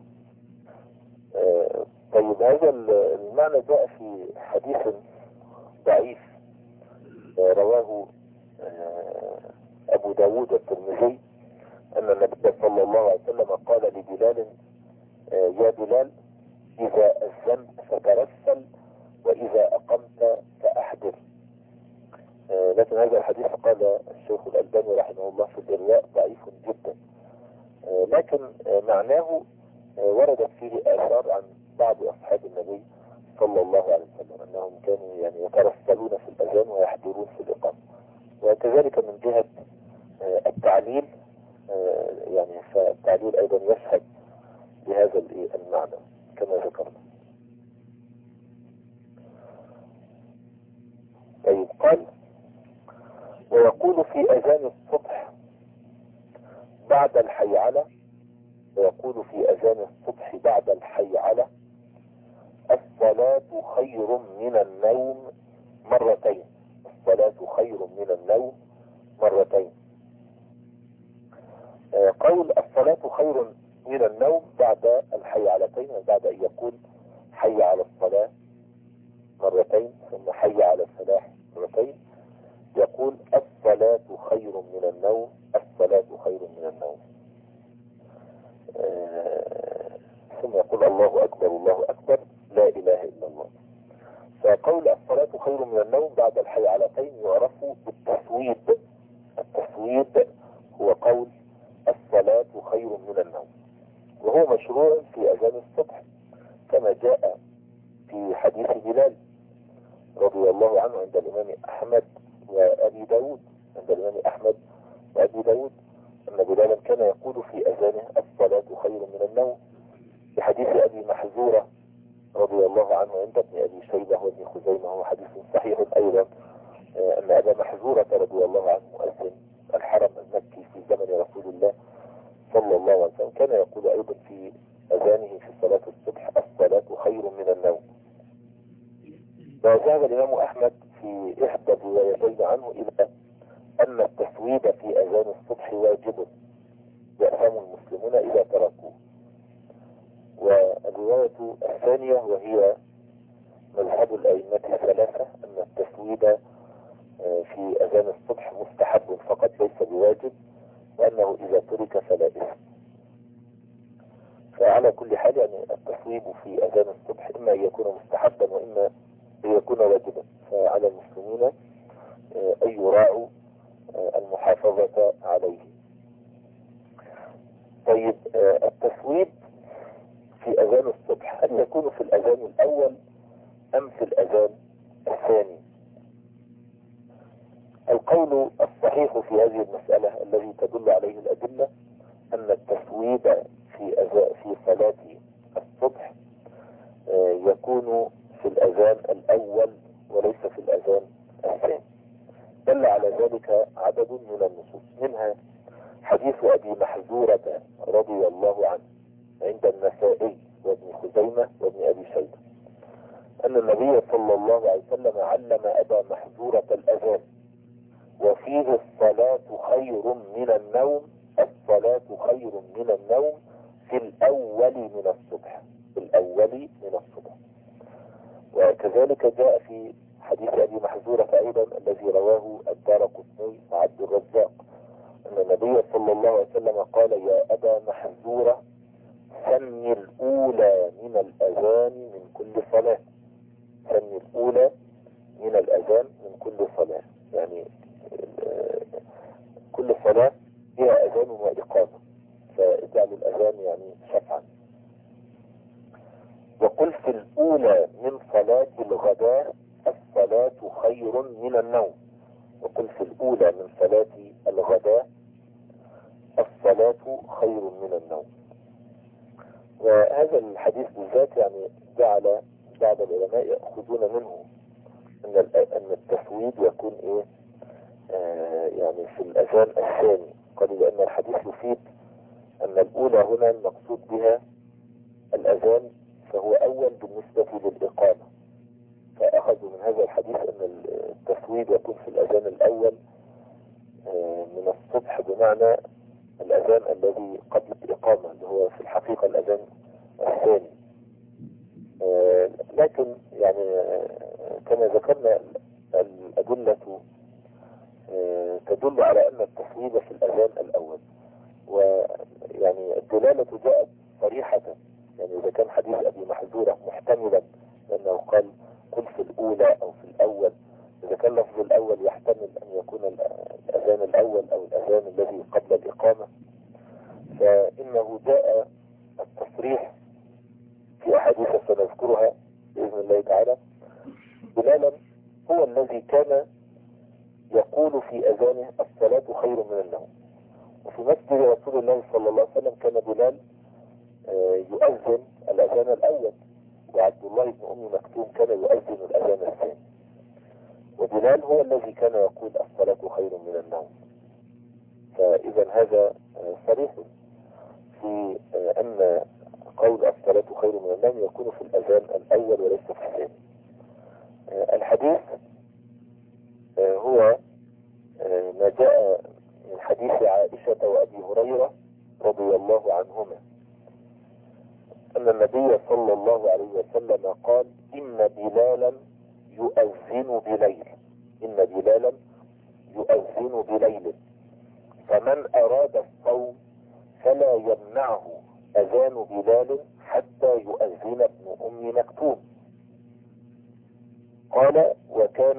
طيب هذا المعنى جاء في حديث ضعيف رواه أبو داود الترمذي أن النبي صلى الله عليه وسلم قال لبلال يا بلال إذا أذنت فترسل وإذا أقمت فأحضر. لكن هذا الحديث قال الشيخ الألباني رحمه الله في الإرواء ضعيف جدا، لكن معناه وردت فيه آثار عن بعض أصحاب النبي صلى الله عليه وسلم أنهم كانوا يعني يترسلون في الأذان ويحضرون في الإقامة. وكذلك من جهة التعليل، يعني فالتعليل أيضا يشهد بهذا المعنى كما ذكرنا. طيب قال: ويقول في أذان الصبح بعد الحيعلة، ويقول في أذان الصبح بعد الحيعلة: الصلاة خير من النوم مرتين. الصلاة خير من النوم مرتين. قول الصلاة خير من النوم بعد الحيعلتين، بعد أن يقول حي على الصلاة مرتين ثم حي على الفلاح مرتين، يقول الصلاة خير من النوم، الصلاة خير من النوم. ثم يقول الله أكبر الله أكبر لا إله إلا الله. فقول الصلاة خير من النوم بعد الحيعلتين يعرف بالتسويد. التسويد هو قول الصلاة خير من النوم، وهو مشروع في أذان الصبح كما جاء في حديث بلال رضي الله عنه عند الإمام أحمد وأبي داود. عند الإمام أحمد وأبي داود أن بلالا كان يقول في أذانه الصلاة خير من النوم. في حديث أبي محذورة رضي الله عنه عند ابن أبي شيبة وابن خزيمة، هو حديث صحيح أيضا، أن أبا محذورة رضي الله عنه مؤذن الحرم المكي في زمن رسول الله صلى الله عليه وسلم كان يقول أيضا في أذانه في صلاة الصبح الصلاة خير من النوم. وذهب الإمام أحمد في إحدى الروايتين عنه إلى أن التسويد في أذان الصبح واجب يأثم المسلمون إذا تركوه. والرواية الثانية وهي مذهب الأئمة الثلاثة أن التسويد في أذان الصبح مستحب فقط ليس بواجب، وأنه إذا ترك فلا إثم. فعلى كل حال يعني التسويد في أذان الصبح إما أن يكون مستحبا وإما أن يكون واجبا، فعلى المسلمين أن يراعوا المحافظة عليه. طيب التسويد في أذان الصبح هل يكون في الأذان الأول أم في الأذان الثاني؟ القول الصحيح في هذه المسألة الذي تدل عليه الأدلة أن التسويد في صلاة الصبح يكون في الأذان الأول وليس في الأذان الثاني. دل على ذلك عدد من النصوص، منها حديث أبي محذورة رضي الله عنه عند النسائي وابن خزيمة وابن أبي شيبة أن النبي صلى الله عليه وسلم علم أبا محذورة الأذان وفيه الصلاة خير من النوم، الصلاة خير من النوم في الأول من الصبح، في الأول من الصبح. وكذلك جاء في حديث أبي محذورة أيضا الذي رواه الدارقطني وعبد الرزاق أن النبي صلى الله عليه وسلم قال يا أبا محذورة سمي الأولى من الأذان من كل صلاة، سمي الأولى من الأذان من كل صلاة، يعني كل صلاة هي أذان وإقامة، فاجعلوا الأذان يعني شفعا. وقل في الأولى من صلاة الغداء الصلاة خير من النوم، وقل في الأولى من صلاة الغداء الصلاة خير من النوم. وهذا الحديث بالذات يعني جعل بعض العلماء يأخذون منه أن التسويد يكون إيه يعني في الأذان الثاني، قالوا لأن الحديث يفيد أن الأولى هنا المقصود بها الأذان فهو أول بالنسبة للإقامة، فأخذوا من هذا الحديث أن التسويد يكون في الأذان الأول من الصبح بمعنى الأذان الذي قبل الإقامة اللي هو في الحقيقة الأذان الثاني. لكن يعني كما ذكرنا الأدلة تدل على أن التسويد في الأذان الأول، ويعني الدلالة جاءت صريحة يعني إذا كان حديث أبي محذورة محتملا لأنه قال قل في الأولى أو في الأول، إذا كان لفظ الأول يحتمل أن يكون الأذان الأول أو الأذان الذي قبل الإقامة، فإنه جاء التصريح في أحاديث سنذكرها بإذن الله تعالى. بلالا هو الذي كان يقول في أذانه الصلاة خير من النوم. وفي مسجد رسول الله صلى الله عليه وسلم كان بلال يؤذن الأذان الأول، وعبد الله بن أم مكتوم كان يؤذن الأذان الثاني، وبلال هو الذي كان يقول الصلاة خير من النوم. فإذا هذا صريح في أن قول الصلاة خير من النوم يكون في الأذان الأول وليس في الثاني. الحديث هو ما جاء من حديث عائشة وأبي هريرة رضي الله عنهما أن النبي صلى الله عليه وسلم قال إن بلالا يؤذن بليل، إن بلالا يؤذن بليل، فمن أراد الصوم فلا يمنعه أذان بلال حتى يؤذن ابن أم مكتوم. قال وكان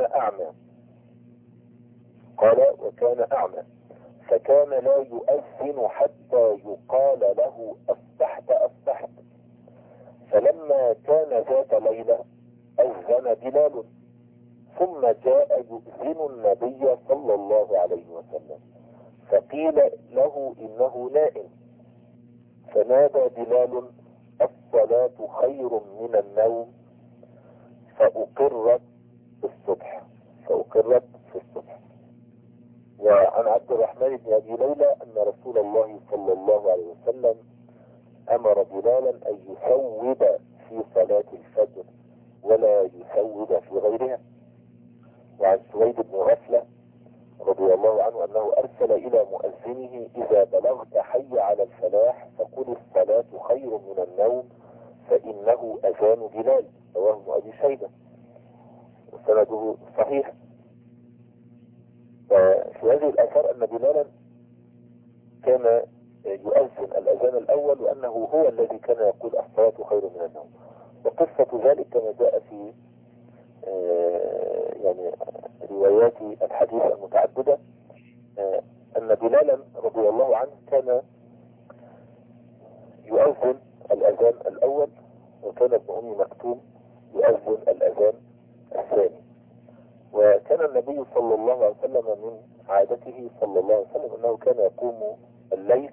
أعمى فكان لا يؤذن حتى يقال له أصبحت أصبحت، فلما كان ذات ليلة أذن بلال، ثم جاء يؤذن النبي صلى الله عليه وسلم، فقيل له إنه نائم، فنادى بلال الصلاة خير من النوم، فأقرت في الصبح. وعن عبد الرحمن بن أبي ليلى أن رسول الله صلى الله عليه وسلم أمر بلالا أن يثوب في صلاة الفجر ولا يثوب في غيرها. وعن سويد بن غفلة رضي الله عنه أنه أرسل إلى مؤذنه إذا بلغت حي على الفلاح فقل الصلاة خير من النوم فإنه أذان بلال، رواه ابن أبي شيبة وسنده صحيح. ففي هذه الآثار أن بلالا كان يؤذن الأذان الأول وأنه هو الذي كان يقول الصلاة خير من النوم. وقصة ذلك كما جاء في يعني روايات الحديث المتعددة أن بلالا رضي الله عنه كان يؤذن الأذان الأول، وكان ابن أم مكتوم يؤذن الأذان الثاني. وكان النبي صلى الله عليه وسلم من عادته صلى الله عليه وسلم أنه كان يقوم الليل،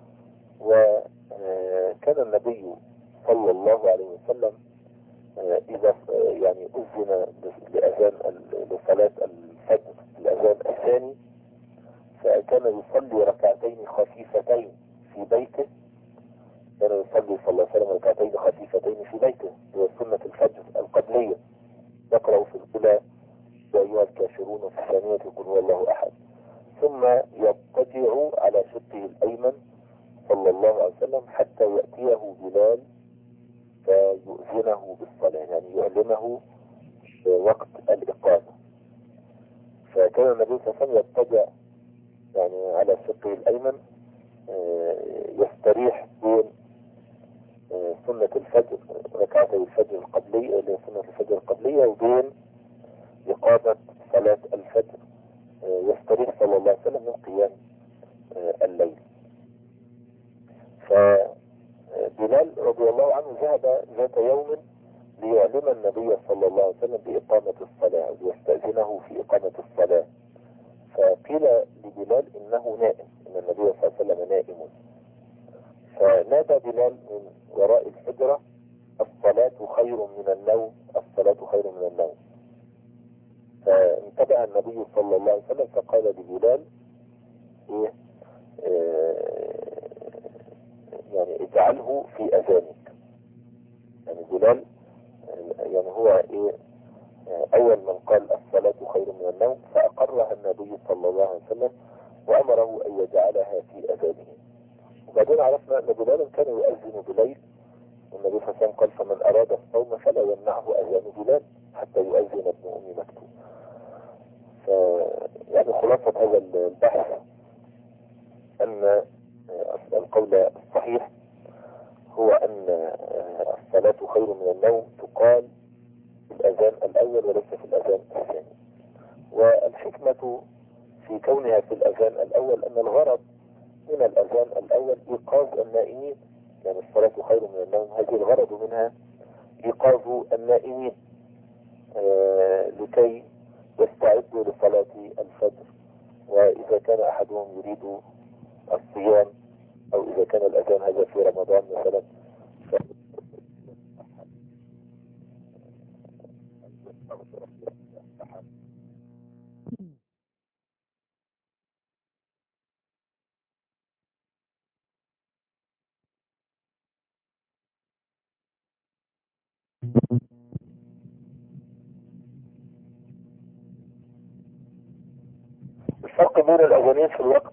وكان النبي صلى الله عليه وسلم إذا يعني أذن لصلاة الفجر الأذان الثاني فكان يصلي ركعتين خفيفتين في بيته، كان يصلي صلى الله عليه وسلم ركعتين خفيفتين في بيته هي سنة الفجر القبلية، يقرأ في الأولى يا أيها الكافرون وفي الثانية يقول هو الله أحد، ثم يضطجع على شقه الأيمن صلى الله عليه وسلم حتى يأتيه بلال فيؤذنه بالصلاة، يعني يعلمه وقت الإقامة. فكان النبي صلى الله عليه وسلم يضطجع يعني على شقه الأيمن يستريح بين سنة الفجر ركعتي الفجر القبلية اللي سنة الفجر القبلية وبين إقامة صلاة الفجر، يستريح صلى الله عليه وسلم من قيام الليل. فبلال رضي الله عنه ذهب ذات يوم ليعلم النبي صلى الله عليه وسلم بإقامة الصلاة ويستأذنه في إقامة الصلاة، فقيل لبلال إنه نائم، إن النبي صلى الله عليه وسلم نائم، فنادى بلال من وراء الحجرة الصلاة خير من النوم، الصلاة خير من النوم. فانتبه النبي صلى الله عليه وسلم فقال لبلال يعني اجعله في أذانك، يعني بلال يعني هو أول من قال الصلاة خير من النوم، فأقرها النبي صلى الله عليه وسلم وأمره أن يجعلها في أذانه. وبعدين عرفنا أن بلال كان يؤذن بليل، والنبي صلى الله عليه وسلم قال فمن أراد الصوم فلا يمنعه أذان بلال حتى يؤذن ابن أم مكتوم. يعني خلاصة هذا البحث أن القول الصحيح هو أن الصلاة خير من النوم تقال في الأذان الأول وليس في الأذان الثاني. والحكمة في كونها في الأذان الأول أن الغرض من الأذان الأول إيقاظ النائمين، يعني الصلاة خير من النوم هذه الغرض منها إيقاظ النائمين لكي يستعدوا لصلاة الفجر. وإذا كان أحدهم يريد الصيام أو إذا كان الأذان هذا في رمضان مثلا الفرق بين الأذانين في الوقت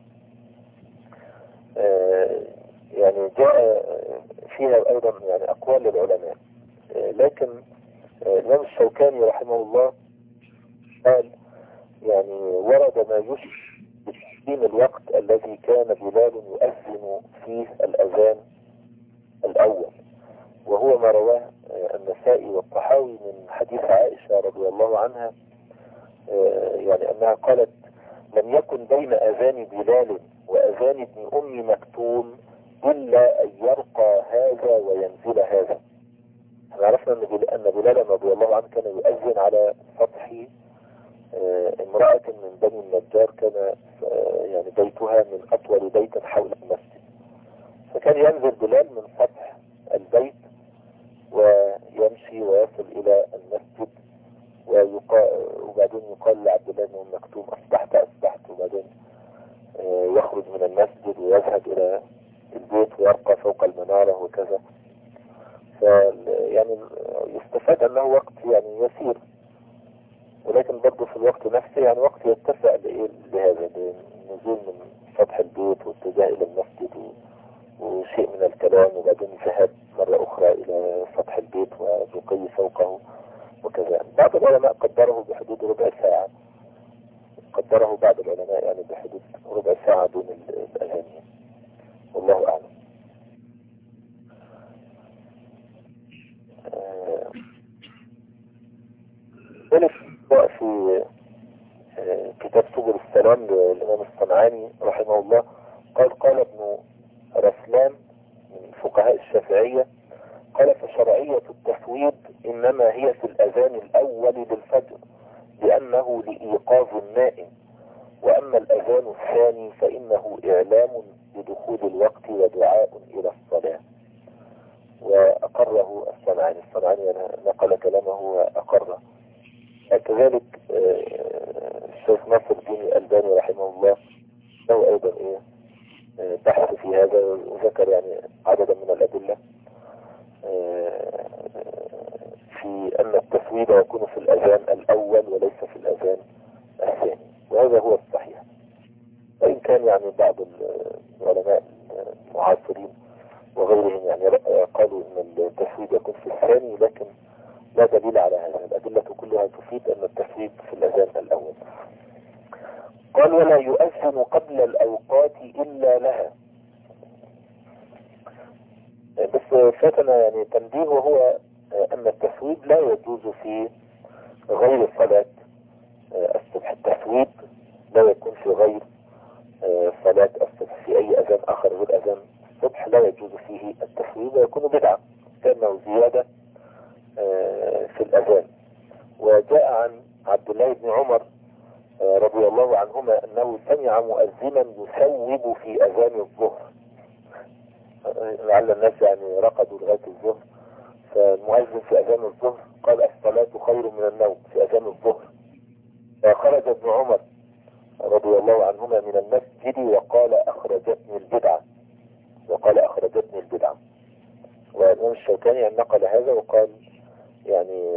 يعني جاء فيها أيضا يعني أقوال للعلماء، لكن الإمام الشوكاني رحمه الله قال يعني ورد ما يشبه بتحكيم الوقت الذي كان بلال يؤذن فيه الأذان الأول، وهو ما رواه النسائي والطحاوي من حديث عائشة رضي الله عنها، يعني أنها قالت لم يكن بين أذان بلال وأذان ابن أم مكتوم إلا أن يرقى هذا وينزل هذا. احنا عرفنا أن بلال رضي الله عنه كان يؤذن على سطح امرأة من بني النجار، كان يعني بيتها من أطول بيت حول المسجد، فكان ينزل بلال من سطح البيت ويمشي ويصل إلى المسجد، وبعدين يقال لعبد الله بن مكتوم أصبحت أصبحت، وبعدين يخرج من المسجد ويذهب إلى البيت ويرقى فوق المنارة وكذا. يعني يستفاد أنه وقت يعني يسير، ولكن برضه في الوقت نفسه يعني وقت يتسع لهذا النزول من سطح البيت والاتجاه إلى المسجد وشيء من الكلام، وبعدين ذهاب مرة أخرى إلى سطح البيت والرقي فوقه وكذا. بعض العلماء قدره بحدود ربع ساعة، قدره بعض العلماء يعني بحدود ربع ساعة دون الأذان، والله أعلم. ذلك في كتاب سبل السلام للإمام الصنعاني رحمه الله قال ابن رسلان من فقهاء الشافعية قال فشرعية التفويض إنما هي في الأذان الأول للفجر لأنه لإيقاظ النائم، وأما الأذان الثاني فإنه إعلام بدخول الوقت ودعاء إلى الصلاة. وأقره الصنعاني نقل كلامه وأقره. كذلك الشيخ ناصر الدين الألباني رحمه الله له أيضا بحث في هذا، وذكر يعني عددا من الأدلة في أن التفويض يكون في الأذان الأول وليس في الأذان الثاني، وهذا هو الصحيح. وإن كان يعني بعض العلماء المعاصرين وغيرهم يعني قالوا أن التفويض يكون في الثاني، لكن لا دليل على هذا. الأدلة كلها تفيد أن التفويض في الأذان الأول. قال ولا يؤذن قبل الأوقات إلا لها. بس فاتنا يعني تنبيه، وهو أن التفويض لا يجوز في غير صلاة الصبح. التفويض لا يكون في غير صلاة الصبح، في أي أذان آخر غير أذان الصبح لا يجوز فيه التفويض ويكون بدعة كأنه زيادة في الأذان. وجاء عن عبد الله بن عمر رضي الله عنهما أنه سمع مؤذنا يثوب في أذان الظهر، لعل الناس يعني رقدوا لغاية الظهر، فالمؤذن في أذان الظهر قال الصلاة خير من النوم في أذان الظهر، فخرج ابن عمر رضي الله عنهما من المسجد وقال أخرجتني البدعة. والإمام الشوكاني نقل هذا وقال يعني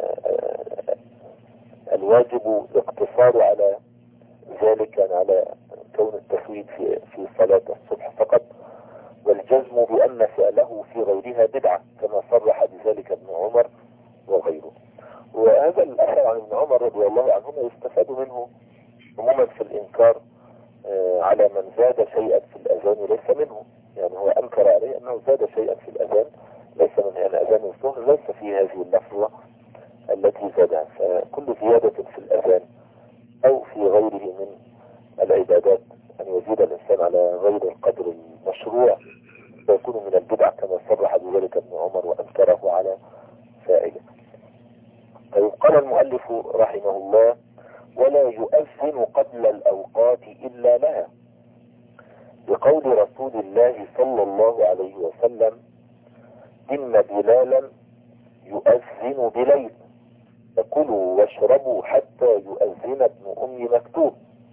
الواجب الاقتصار على ذلك، يعني على كون التفويض في صلاة الصبح فقط، والجزم بأن فعله في غيرها بدعة كما صرح بذلك ابن عمر وغيره. وهذا الأثر عن ابن عمر رضي الله عنهما يستفاد منه عموما في الإنكار على من زاد شيئا في الأذان ليس منه، يعني هو أنكر عليه أنه أنه زاد شيئا في الأذان ليس من أن أذان الظهر ليس في هذه اللفظة التي زادها. فكل زيادة في الأذان أو في غيره من العبادات أن يزيد الإنسان على غير القدر المشروع فيكون من البدع كما صرح بذلك ابن عمر وأنكره على فاعله. طيب قال المؤلف رحمه الله: ولا يؤذن قبل الأوقات إلا لها، بقول رسول الله صلى الله عليه وسلم: إن بلالا يؤذن بليل فكلوا واشربوا حتى يؤذن ابن أم مكتوم.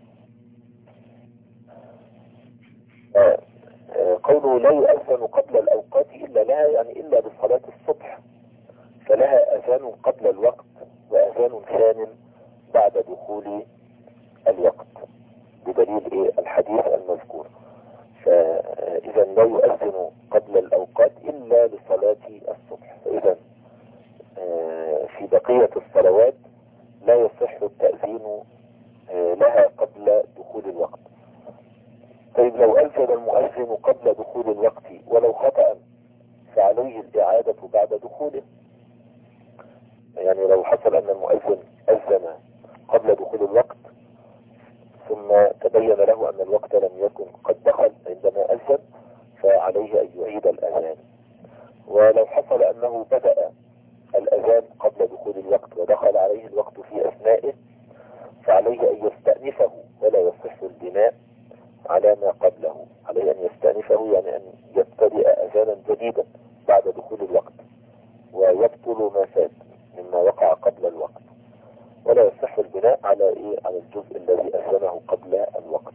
قوله لا يؤذن قبل الأوقات إلا لها يعني إلا بصلاة الصبح، فلها أذان قبل الوقت وأذان ثان بعد دخول الوقت بدليل الحديث المذكور. فإذا لا يؤذن قبل الأوقات إلا لصلاة الصبح. فإذا في بقية الصلوات لا يصح التأذين لها قبل دخول الوقت. طيب لو أذن المؤذن قبل دخول الوقت ولو خطأ فعليه الإعادة بعد دخوله. يعني لو حصل أن المؤذن أذن قبل دخول الوقت ثم تبين له أن الوقت لم يكن قد دخل عندما أذن فعليه أن يعيد الأذان. ولو حصل أنه بدأ الأذان قبل دخول الوقت ودخل عليه الوقت في أثنائه فعليه أن يستأنفه ولا يصح البناء على ما قبله. عليه أن يستأنفه يعني أن يبتدئ أذانا جديدا بعد دخول الوقت ويبطل ما فات مما وقع قبل الوقت، ولا يصح البناء على على الجزء الذي أذنه قبل الوقت.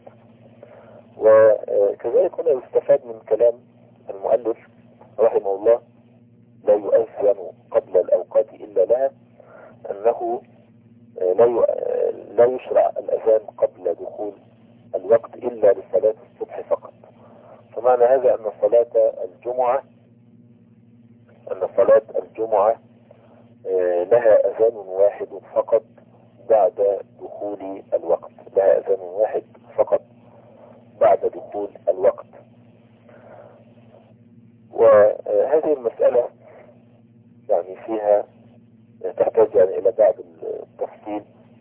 وكذلك هنا يستفاد من كلام المؤلف رحمه الله: لا يؤذن قبل الأوقات إلا لها، أنه لا يشرع الأذان قبل دخول الوقت إلا لصلاة الصبح فقط. فمعنى هذا أن صلاة الجمعة لها أذان واحد فقط بعد دخول الوقت، لها أذان واحد فقط بعد دخول الوقت. وهذه المسألة يعني فيها تحتاج يعني إلى بعض التفصيل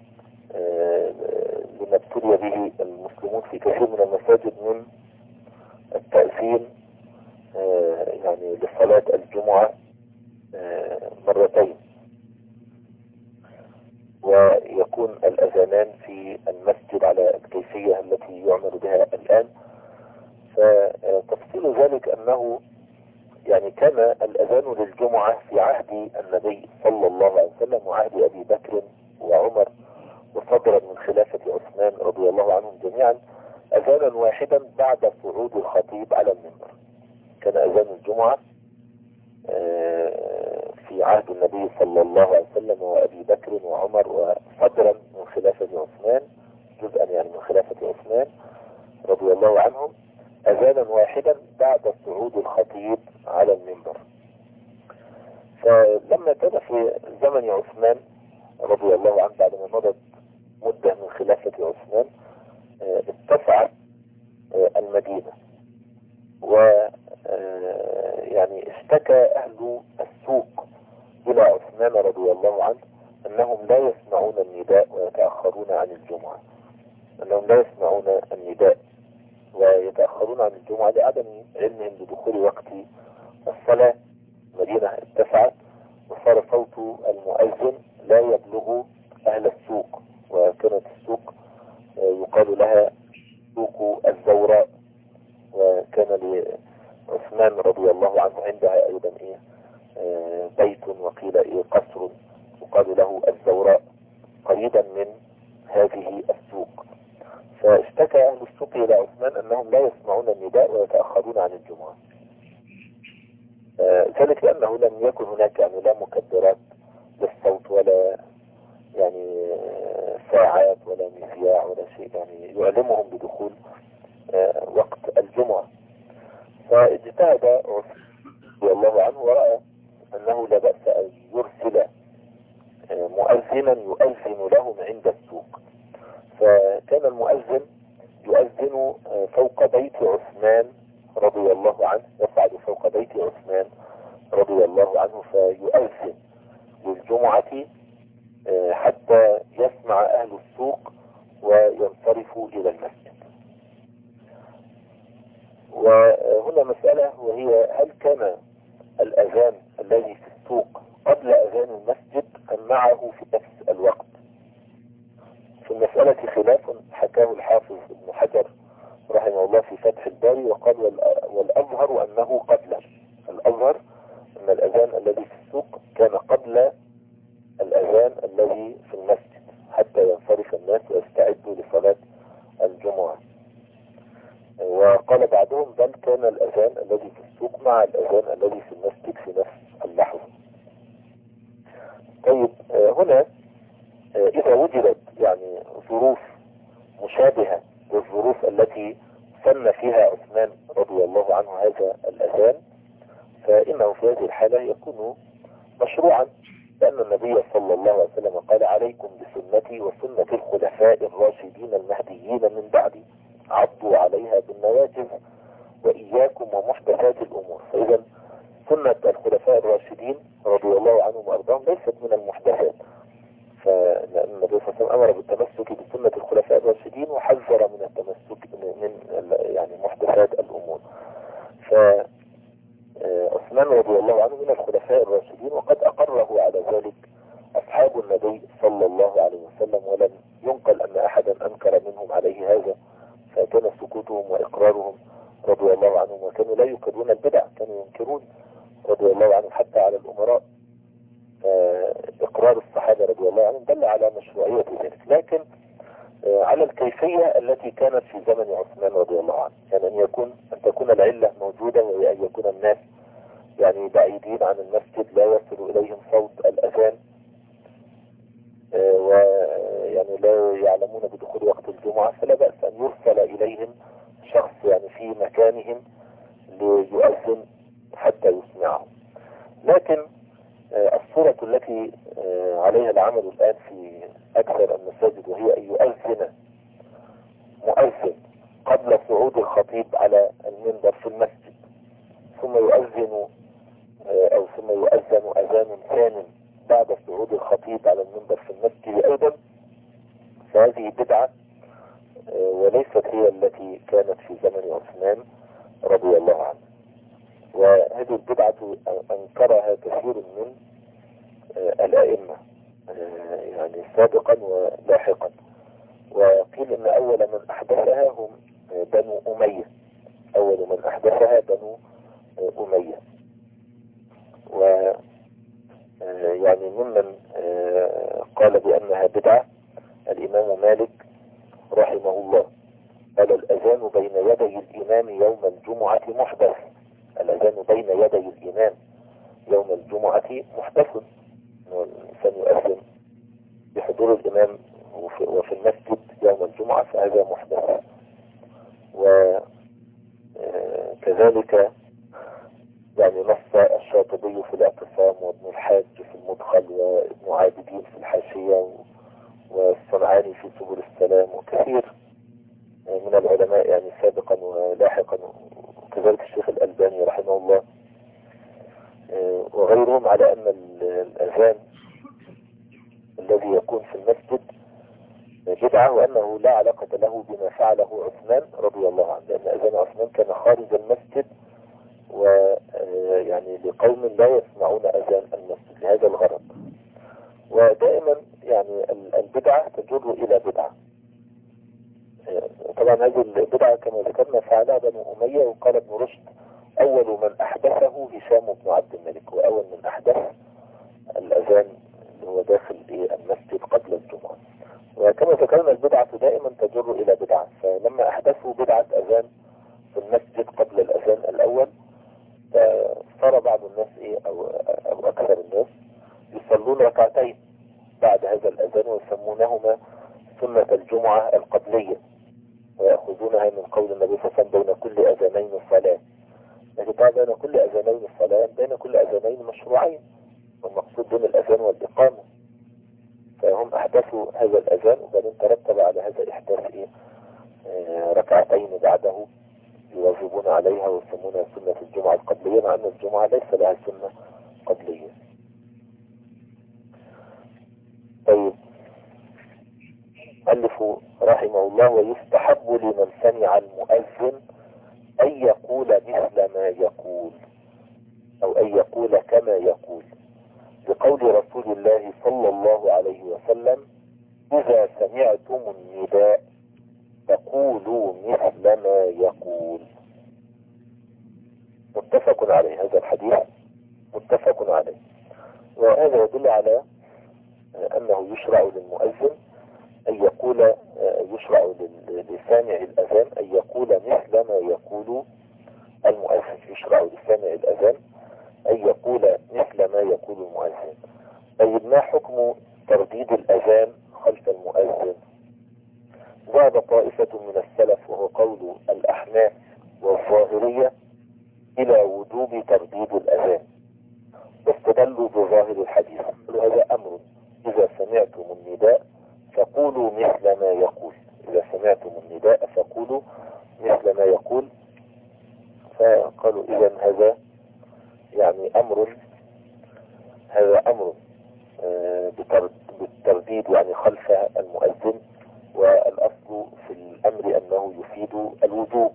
لما ابتلي به المسلمون في كثير من المساجد من التأذين يعني لصلاة الجمعة مرتين، ويكون الأذانان في المسجد على الكيفية التي يعمل بها الآن. فتفصيل ذلك أنه يعني كان الأذان للجمعة في عهد النبي صلى الله عليه وسلم وعهد أبي بكر وعمر وصدرا من خلافة عثمان رضي الله عنهم جميعا أذانا واحدا بعد صعود الخطيب على المنبر. كان أذان الجمعة في عهد النبي صلى الله عليه وسلم وأبي بكر وعمر وصدرا من خلافة عثمان، جزءا يعني من خلافة عثمان رضي الله عنهم، أذانا واحدا بعد صعود الخطيب على المنبر. فلما كان في زمن عثمان رضي الله عنه بعد ما مضت مدة من خلافة عثمان اتسعت المدينة، ويعني اشتكى أهل السوق إلى عثمان رضي الله عنه أنهم لا يسمعون النداء ويتأخرون عن الجمعة، ويتأخرون عن الجمعة لعدم علمهم بدخول وقت الصلاة. المدينة اتسعت وصار صوت المؤذن لا يبلغ أهل السوق، وكانت السوق يقال لها سوق الزوراء، وكان لعثمان رضي الله عنه عندها أيضا بيت وقيل قصر يقال له الزوراء قريبا من هذه السوق. فاشتكى أهل السوق إلى عثمان أنهم لا يسمعون النداء ويتأخرون عن الجمعة، ذلك لأنه لم يكن هناك يعني لا مكبرات للصوت ولا يعني ساعات ولا مذياع ولا شيء يعني يعلمهم بدخول وقت الجمعة. فاجتهد عثمان رضي الله عنه ورأى أنه لا بأس أن يرسل مؤذنا يؤذن لهم عند السوق. فكان المؤذن يؤذن فوق بيت عثمان رضي الله عنه يصعد فوق بيت عثمان رضي الله عنه فيؤذن للجمعة حتى يسمع أهل السوق وينصرفوا إلى المسجد. وهنا مسألة، وهي هل كان الأذان الذي في السوق قبل أذان المسجد أم معه في نفس الوقت؟ في المسألة خلاف حكاه الحافظ ابن حجر رحمه الله في فتح الباري، وقال والأظهر أنه قبله. الأظهر أن الأذان الذي في السوق كان قبل الأذان الذي في المسجد حتى ينصرف الناس ويستعدوا لصلاة الجمعة. وقال بعضهم بل كان الأذان الذي في السوق مع الأذان الذي في المسجد في نفس اللحظة. طيب هنا إذا وجدت يعني ظروف مشابهة للظروف التي سن فيها عثمان رضي الله عنه هذا الأذان، فإنه في هذه الحالة يكون مشروعا، لأن النبي صلى الله عليه وسلم قال عليكم بسنتي وسنة الخلفاء الراشدين المهديين من بعدي عضوا عليها بالنواجذ وإياكم ومحدثات الأمور. فإذا سنة الخلفاء الراشدين رضي الله عنهم وأرضاهم ليست من المحدثات، فلأن النبي صلى الله عليه وسلم أمر بالتمسك بسنة الخلفاء الراشدين وحذر من التمسك من يعني محدثات الأمور. فعثمان رضي الله عنه من الخلفاء الراشدين، وقد أقره على ذلك أصحاب النبي صلى الله عليه وسلم، ولم ينقل أن أحدا أنكر منهم عليه هذا، فكان سكوتهم وإقرارهم رضي الله عنهم، وكانوا لا ينكرون البدع، كانوا ينكرون رضي الله عنهم حتى على الأمراء. إقرار الصحابة رضي الله عنهم دل على مشروعية ذلك، لكن على الكيفية التي كانت في زمن عثمان رضي الله عنه، يعني أن تكون العلة موجودة، وهي أن يكون الناس يعني بعيدين عن المسجد لا يصل إليهم صوت الأذان، ويعني لا يعلمون بدخول وقت الجمعة، فلا بأس أن يرسل إليهم شخص يعني في مكانهم ليؤذن حتى يسمعهم. لكن الصورة التي عليها العمل الآن في أكثر المساجد، وهي أن يؤذن مؤذن قبل صعود الخطيب على المنبر في المسجد، ثم يؤذن أذان ثانٍ بعد صعود الخطيب على المنبر في المسجد أيضا، فهذه بدعة وليست هي التي كانت في زمن عثمان رضي الله عنه. وهذه البدعة أنكرها كثير من الأئمة يعني سابقا ولاحقا، وقيل إن أول من أحدثها هم بنو أمية، أول من أحدثها بنو أمية. و يعني ممن قال بأنها بدعة الإمام مالك رحمه الله، قال الأذان بين يدي الإمام يوم الجمعة محدث. الأذان بين يدي الإمام يوم الجمعة محدث، الإنسان يؤذن بحضور الإمام وفي المسجد يوم الجمعة، فهذا محدث. وكذلك يعني نص الشاطبي في الاعتصام، وابن الحاج في المدخل، وابن عابدين في الحاشية، والصنعاني في سبل السلام، وكثير من العلماء يعني سابقا ولاحقا، وكذلك الشيخ الألباني رحمه الله وغيرهم، على أن الأذان الذي يكون في المسجد بدعة، وأنه لا علاقة له بما فعله عثمان رضي الله عنه، لأن أذان عثمان كان خارج المسجد، ويعني لقوم لا يسمعون أذان المسجد لهذا الغرض. ودائما يعني البدعة تجر إلى بدعة. طبعا هذه البدعة كما ذكرنا فعلها بنو أمية، وقال ابن رشد أول من أحدثه هشام بن عبد الملك، وأول من أحدث الأذان اللي هو داخل المسجد قبل الجمعة. وكما ذكرنا البدعة دائما تجر إلى بدعة، فلما أحدثوا بدعة أذان في المسجد قبل الأذان الأول، صار بعض الناس أو أكثر الناس يصلون ركعتين بعد هذا الأذان، ويسمونهما سنة الجمعة القبلية، ويأخذونها من قول النبي صلى الله عليه وسلم بين كل أذانين الصلاة. لكن طبعا بين كل أذانين الصلاة بين كل أذانين مشروعين، والمقصود بين الأذان والإقامة. فهم أحدثوا هذا الأذان، وبعدين ترتب على هذا الإحداث ركعتين بعده يواظبون عليها ويسمونها سنة الجمعة القبلية، مع أن الجمعة ليس لها سنة قبلية. طيب، ألف رحمه الله: ويستحب لمن سمع المؤذن أن يقول مثل ما يقول، أو أن يقول كما يقول، لقول رسول الله صلى الله عليه وسلم: إذا سمعتم النداء فقولوا مثل ما يقول. متفق عليه، هذا الحديث متفق عليه. وهذا يدل على أنه يشرع للمؤذن أن يقول، يشرع لسامع الأذان أن يقول مثل ما يقول المؤذن. يشرع لسامع الأذان أن يقول مثل ما يقول المؤذن. طيب، ما حكم ترديد الأذان خلف المؤذن؟ ذهب طائفة من السلف، وهو قول الأحناف والظاهرية، إلى وجوب ترديد الأذان، واستدلوا بظاهر الحديث. هذا أمر: إذا سمعتم النداء فقولوا مثل ما يقول. إذا سمعتم النداء فقولوا مثل ما يقول. فقالوا إذن هذا يعني أمر، هذا أمر بالترديد يعني خلف المؤذن، والأصل في الأمر أنه يفيد الوجوب.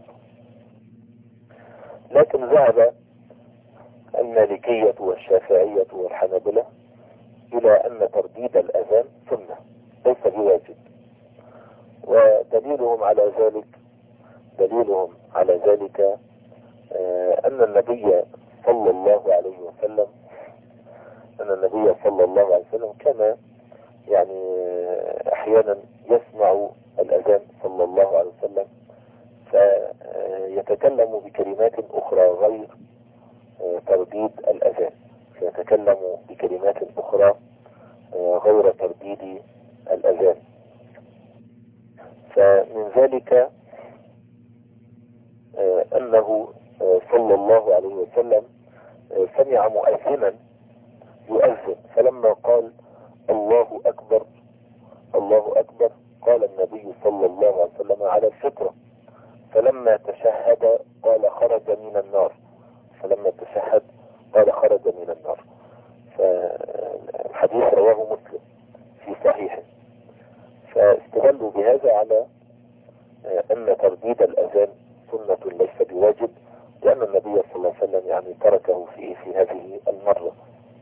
لكن ذهب المالكية والشافعية والحنابلة إلى أن ترديد الأذان سنة ليس بواجب. ودليلهم على ذلك أن النبي صلى الله عليه وسلم كان يعني أحيانا يسمع الأذان صلى الله عليه وسلم فيتكلم بكلمات أخرى غير ترديد الأذان، فيتكلم بكلمات أخرى غير ترديد الأذان. فمن ذلك أنه صلى الله عليه وسلم سمع مؤذنا يؤذن، فلما قال الله أكبر الله أكبر قال النبي صلى الله عليه وسلم على الفطرة، فلما تشهد قال خرج من النار، فالحديث رواه مسلم في صحيحه. فاستدلوا بهذا على أن ترديد الأذان سنة ليس بواجب، لأن النبي صلى الله عليه وسلم يعني تركه في هذه المرة.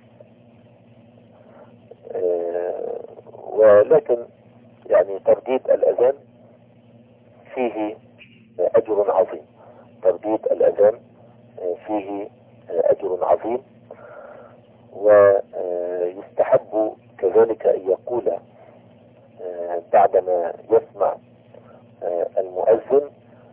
ولكن يعني ترديد الأذان فيه أجر عظيم، ترديد الأذان فيه أجر عظيم. ويستحب كذلك أن يقول بعدما يسمع المؤذن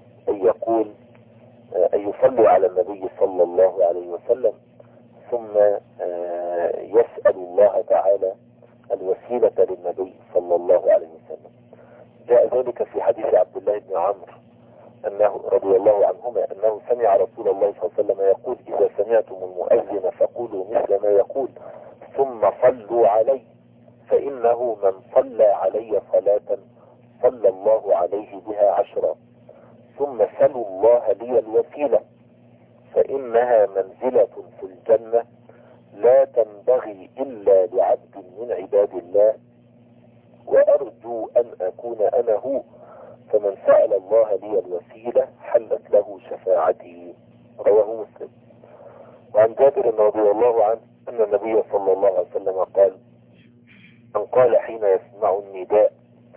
أن يصلي على النبي صلى الله عليه وسلم، ثم يسأل الله تعالى الوسيلة للنبي صلى الله عليه وسلم. جاء ذلك في حديث عبد الله بن عمرو أنه رضي الله عنهما أنه سمع رسول الله صلى الله عليه وسلم يقول: إذا سمعتم المؤذن فقولوا مثل ما يقول ثم صلوا علي، فإنه من صلى علي صلاة صلى الله عليه بها 10، ثم سلوا الله لي الوسيلة فإنها منزلة في الجنة لا تنبغي إلا لعبد من عباد الله، وأرجو أن أكون أنا هو، فمن سأل الله لي الوسيلة حلت له شفاعتي. رواه مسلم. وعن جابر رضي الله عنه أن النبي صلى الله عليه وسلم قال: من قال حين يسمع النداء: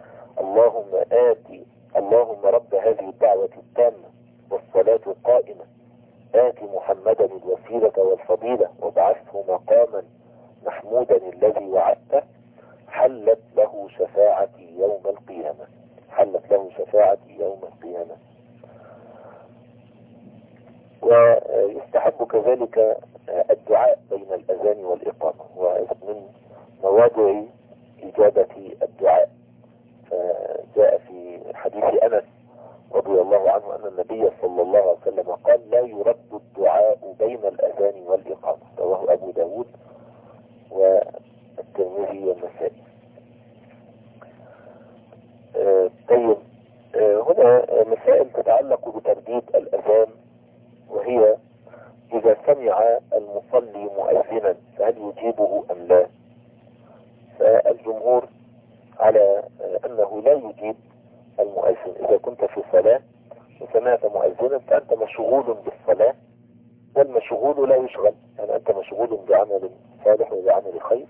اللهم رب هذه الدعوة التامة والصلاة القائمة آت محمدا الوسيلة والفضيلة وابعثه مقاما محمودا الذي وعدته، حلت له شفاعتي يوم القيامة. ويستحب كذلك الدعاء بين الأذان والإقامة، وهذا من مواضع إجابة الدعاء. فجاء في حديث أنس رضي الله عنه أن النبي صلى الله عليه وسلم قال: لا يرد الدعاء بين الأذان والإقامة. رواه أبو داود والترمذي والنسائي. طيب، هنا مسائل تتعلق بترديد الأذان، وهي إذا سمع المصلي مؤذنا فهل يجيبه أم لا؟ فالجمهور على أنه لا يجيب المؤذن. إذا كنت في صلاة وسمعت مؤذنا فأنت مشغول بالصلاة، والمشغول لا يشغل، يعني أنت مشغول بعمل صالح وبعمل خير،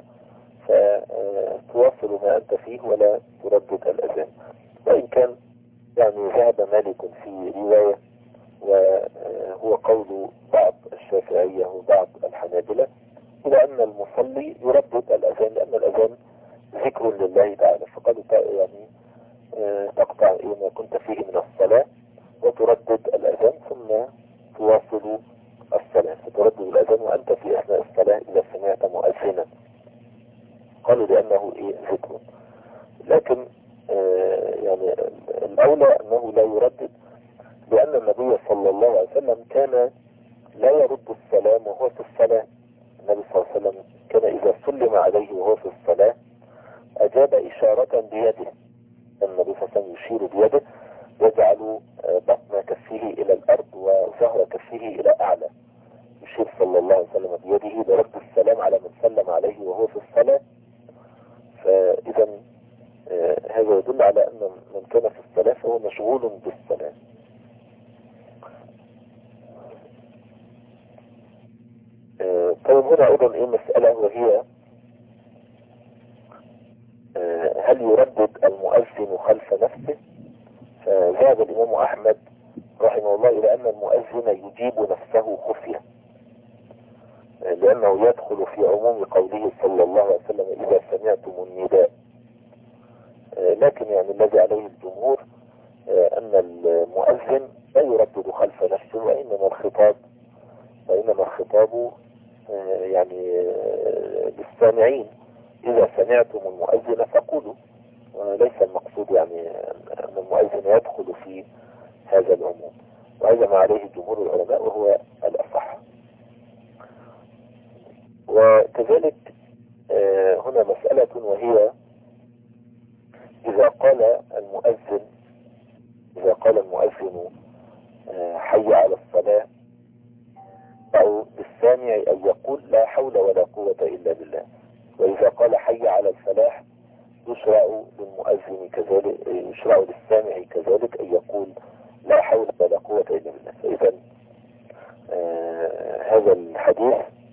فتواصل ما أنت فيه ولا تردد الأذان. وإن كان يعني ذهب مالك في رواية، وهو قول بعض الشافعية وبعض الحنابلة، إلى أن المصلي يردد الأذان، لأن الأذان ذكر لله تعالى، فقد يعني تقطع ما كنت فيه من الصلاة وتردد الأذان ثم تواصل الصلاة، فتردد الأذان وأنت في أثناء الصلاة إذا سمعت مؤذنا. قالوا لأنه ذكر، لكن يعني الأولى أنه لا يردد، لأن النبي صلى الله عليه وسلم كان لا يرد السلام وهو في الصلاة. النبي صلى الله عليه وسلم كان إذا سلم عليه وهو في الصلاة أجاب إشارة بيده. النبي صلى الله عليه وسلم يشير بيده، يجعل بطن كفه إلى الأرض وظهر كفه إلى أعلى، يشير صلى الله عليه وسلم بيده لرد السلام على من سلم عليه وهو في الصلاة. فإذا هذا يدل على أن من كان في الصلاة فهو مشغول بالصلاة. طيب هنا أيضا مسألة، وهي هل يردد المؤذن خلف نفسه؟ فذهب الإمام أحمد رحمه الله إلى أن المؤذن يجيب نفسه خفية، لأنه يدخل في عموم قوله صلى الله عليه وسلم إذا سمعتم النداء. لكن يعني الذي عليه الجمهور أن المؤذن لا يردد خلف نفسه، وإنما الخطاب يعني للسامعين، إذا سمعتم المؤذن فقولوا، وليس المقصود يعني أن المؤذن يدخل في هذا العموم، وهذا ما عليه جمهور العلماء وهو الأصح. وكذلك هنا مسألة، وهي إذا قال المؤذن حي على الصلاة، أو بالسامع أن يقول لا حول ولا قوة إلا بالله. وإذا قال حي على الفلاح يشرع للمؤذن كذلك، يشرع للسامع كذلك أن يقول لا حول ولا قوة إلا بالله. فإذا هذا الحديث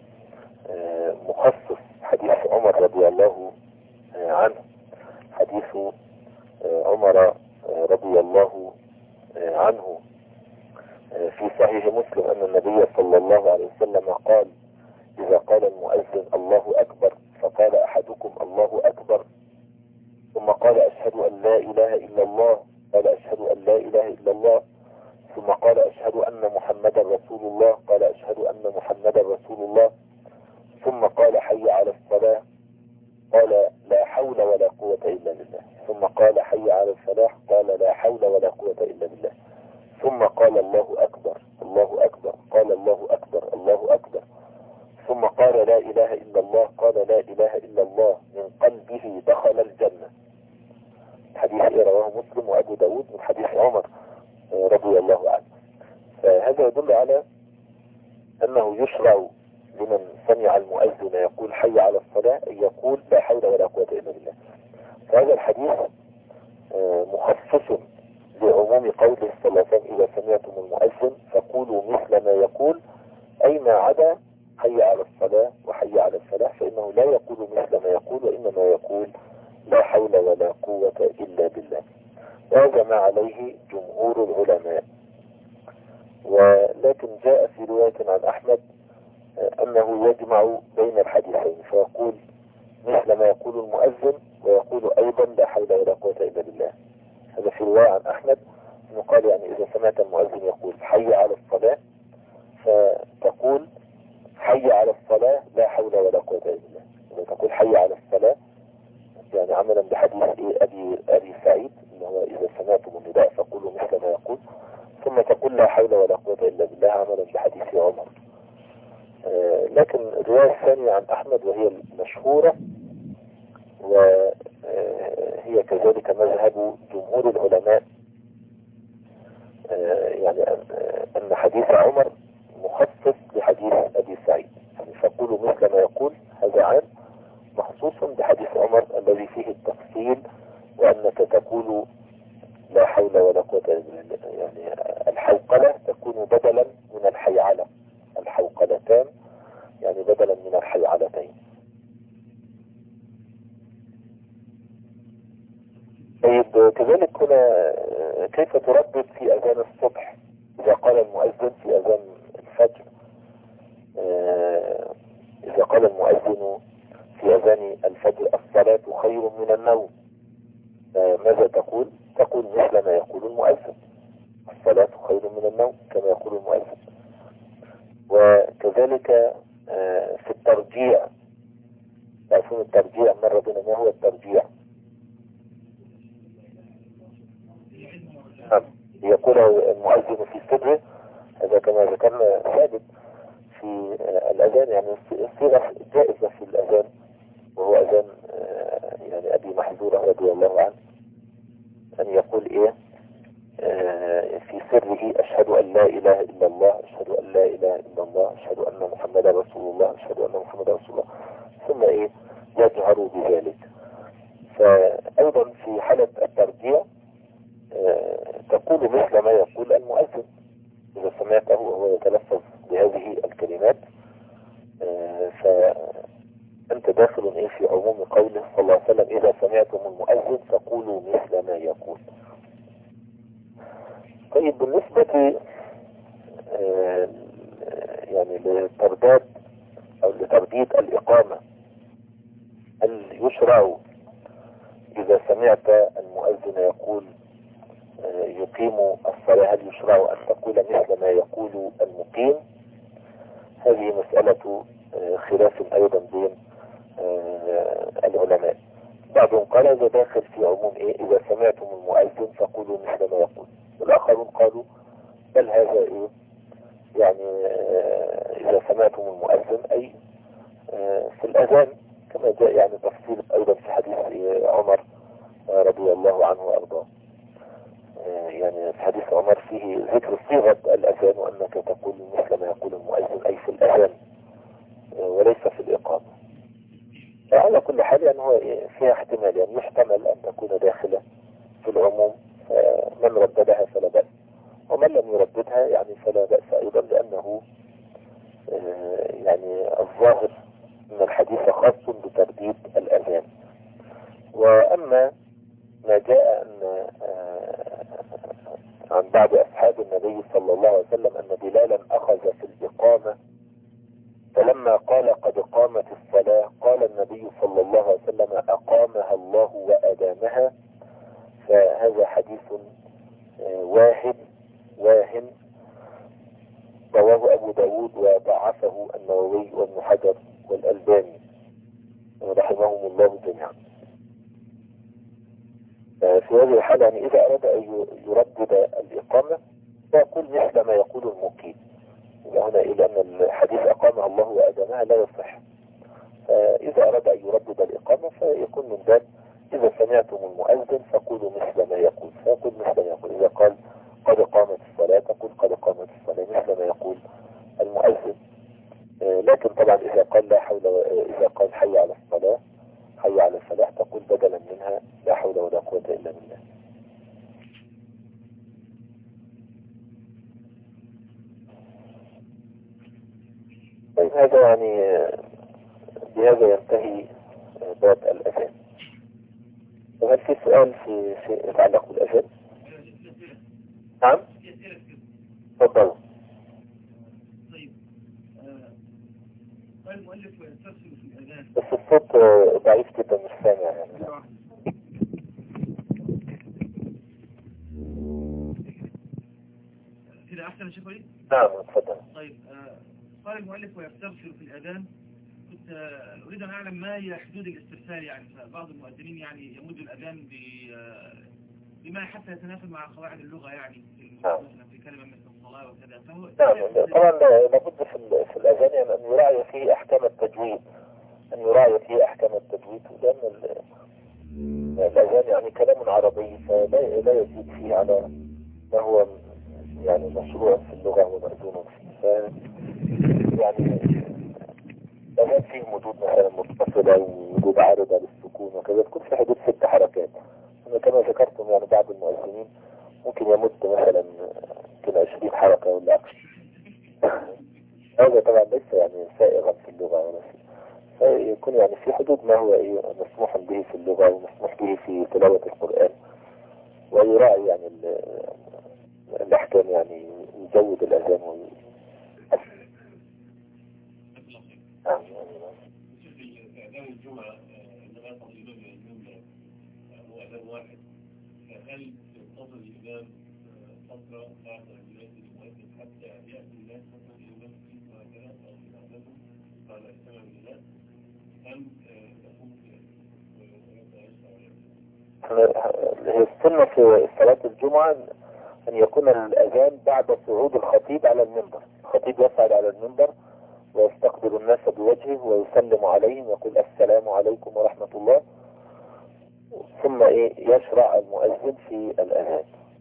مخصص حديث عمر رضي الله عنه، حديث عمر رضي الله عنه في صحيح مسلم أن النبي صلى الله عليه وسلم قال إذا قال المؤذن الله أكبر فقال أحدكم الله أكبر ثم قال أشهد أن لا إله إلا الله، قال أشهد أن لا إله إلا الله، ثم قال أشهد أن محمدا رسول الله، قال أشهد أن محمدا رسول الله، ثم قال حي على الصلاة، قال لا حول ولا قوة إلا بالله، ثم قال حي على الفلاح، قال لا حول ولا قوة إلا بالله، ثم قال الله أكبر الله أكبر، قال الله أكبر الله أكبر، ثم قال لا إله إلا الله، قال لا إله إلا الله، من قلبه دخل الجنة. حديث رواه مسلم وأبو داود من حديث عمر رضي الله عنه. فهذا يدل على أنه يشرع لمن سمع المؤذن يقول حي على الصلاة أن يقول لا حول ولا قوة إلا بالله. فهذا الحديث مخصص لعموم قوله صلى الله عليه وسلم إذا سمعتم المؤذن فقولوا مثل ما يقول، أي ما عدا حي على الصلاة وحي على الفلاح، فإنه لا يقول مثل ما يقول، وإنما يقول لا حول ولا قوة إلا بالله. وهذا ما عليه جمهور العلماء. ولكن جاء في رواية عن أحمد أنه يجمع بين الحديثين، فيقول مثل ما يقول المؤذن ويقول أيضا لا حول ولا قوة إلا بالله. هذا في رواية عن أحمد أنه قال يعني إذا سمعت المؤذن يقول حي على الصلاة فتقول حي على الصلاة لا حول ولا قوة إلا بالله. إذا تقول حي على الصلاة يعني عملا بحديث أبي سعيد اللي هو إذا سمعتم النداء فقولوا مثل ما يقول، ثم تقول لا حول ولا قوة إلا بالله عملا بحديث عمر. لكن الرواية الثانية عن أحمد وهي المشهورة، وهي كذلك مذهب جمهور العلماء، يعني أن حديث عمر مخصص لحديث أبي سعيد، يعني فقولوا مثل ما يقول هذا عام مخصوص بحديث عمر الذي فيه التفصيل، وأنك تقول لا حول ولا قوة إلا بالله. يعني الحوقلة تكون بدلا من الحيعلة، الحوقلتان يعني بدلا من الحيعلتين. طيب كذلك هنا كيف تردد في أذان الصبح إذا قال المؤذن في أذان الفجر؟ إذا قال المؤذن في أذان الفجر الصلاة خير من النوم، ماذا تقول؟ تقول مثل ما يقول المؤذن، الصلاة خير من النوم كما يقول المؤذن. وكذلك في الترجيع، تعرفون الترجيع مرة بنا، ما هو الترجيع؟ يقول المؤذن في سره، هذا كما ذكرنا ثابت في الأذان، يعني الصيغة جائزة في الأذان، وهو أذان يعني أبي محذورة رضي الله عنه، أن يقول إيه في سره: أشهد أن لا إله إلا الله، أشهد أن لا إله إلا الله، أشهد أن محمدا رسول الله، أشهد أن محمدا رسول الله، ثم إيه يجهر بذلك. فأيضا في حالة الترجيع تقول مثل ما يقول المؤذن إذا سمعته وهو يتلفظ بهذه الكلمات، فأنت داخل إيه في عموم قوله صلى الله عليه وسلم: إذا سمعتم المؤذن فقولوا مثل ما يقول. طيب بالنسبة يعني لترداد أو لترديد الإقامة، هل يشرع إذا سمعت المؤذن يقول يقيم الصلاة، هل يشرع أن تقول مثل ما يقول المقيم؟ هذه مسألة خلاف أيضا بين العلماء. بعضهم قال هذا داخل في عموم إيه إذا سمعتم المؤذن فقولوا مثل ما يقول، والآخرون قالوا بل هذا إيه يعني إذا سمعتم المؤذن أي في الأذان، كما جاء يعني تفصيل أيضا في حديث عمر رضي الله عنه وأرضاه. يعني في حديث عمر فيه ذكر صيغة الأذان، وأنك تقول مثل ما يقول المؤذن أي في الأذان وليس في الإقامة. على كل حال يعني هو فيها احتمال، يعني يحتمل أن تكون داخلة في العموم، من رددها فلا بأس، ومن لم يرددها يعني فلا بأس أيضا، لأنه يعني الظاهر أن الحديث خاص بترديد الأذان. وأما ما جاء أن عن بعض أصحاب النبي صلى الله عليه وسلم أن بلالا أخذ في الإقامة، فلما قال قد قامت الصلاة قال النبي صلى الله عليه وسلم: أقامها الله وأدامها. فهذا حديث واهم رواه أبو داود وضعفه النووي وابن حجر والألباني رحمهم الله جميعا. في هذه الحالة يعني إذا أراد أن يردد الإقامة فيقول مثل ما يقول المقيم. هنا إلى أن الحديث أقامها الله وأدامها لا يصح، فإذا أراد أن يردد الإقامة فيكون من باب إذا سمعتم المؤذن فقولوا مثل ما يقول، فيقول مثل ما يقول. إذا قال قد قامت الصلاة تقول قد قامت الصلاة مثل ما يقول المؤذن. لكن طبعا إذا قال لا حول إذا قال حي على الصلاة حي على الفلاح تقول بدلا منها لا حول ولا قوة إلا بالله. طيب هذا يعني بهذا ينتهي باب الأذان. وهل في سؤال في شيء يتعلق بالأذان؟ نعم؟ تفضل. طيب قال المؤلف ويسترسل في الأذان، بس الصوت ضعيف جدا مش سامع يعني. كده أحسن يا شيخ وليد؟ نعم تفضل. طيب قال المؤلف ويسترسل في الأذان، كنت أريد أن أعلم ما هي حدود الاسترسال، يعني فبعض المؤذنين يعني يمد الأذان بما حتى يتناسب مع قواعد اللغة، يعني في كلمة مثل الصلاة وكذا، فهو نعم طبعا لابد في الأذان يعني أن يراعي فيه أحكام التجويد، لأن الأذان يعني كلام عربي فلا يزيد فيه على ما هو يعني مشروع في اللغة ومأذون فيه. يعني لما فيه مدود مثلا متصلة ومدود عارضة للسكون وكذا تكون في حدود 6 حركات. كما ذكرتم يعني بعض المؤذنين ممكن يمد مثلا يمكن 20 حركة ولا أكثر. هذا طبعا ليس يعني سائغا في اللغة ولا شيء، فيكون يعني في حدود ما هو مسموح به في اللغة ومسموح به في تلاوة القرآن، ويراعي يعني الأحكام، يعني يزود الأذان أذان الجمعة عندما يصل الإمام المنبر هو أذان واحد، فهل ينتظر الإمام فترة بعد أذان المؤذن حتى يأتي الناس مثلا إلى المسجد وهكذا أو في بعضهم بعد السمع بالله، أم تكون هي السنة في صلاة الجمعة أن يكون الأذان بعد صعود الخطيب على المنبر. الخطيب يصعد على المنبر ويستقبل الناس بوجهه ويسلم عليهم ويقول السلام عليكم ورحمة الله، ثم يشرع المؤذن في الأذان.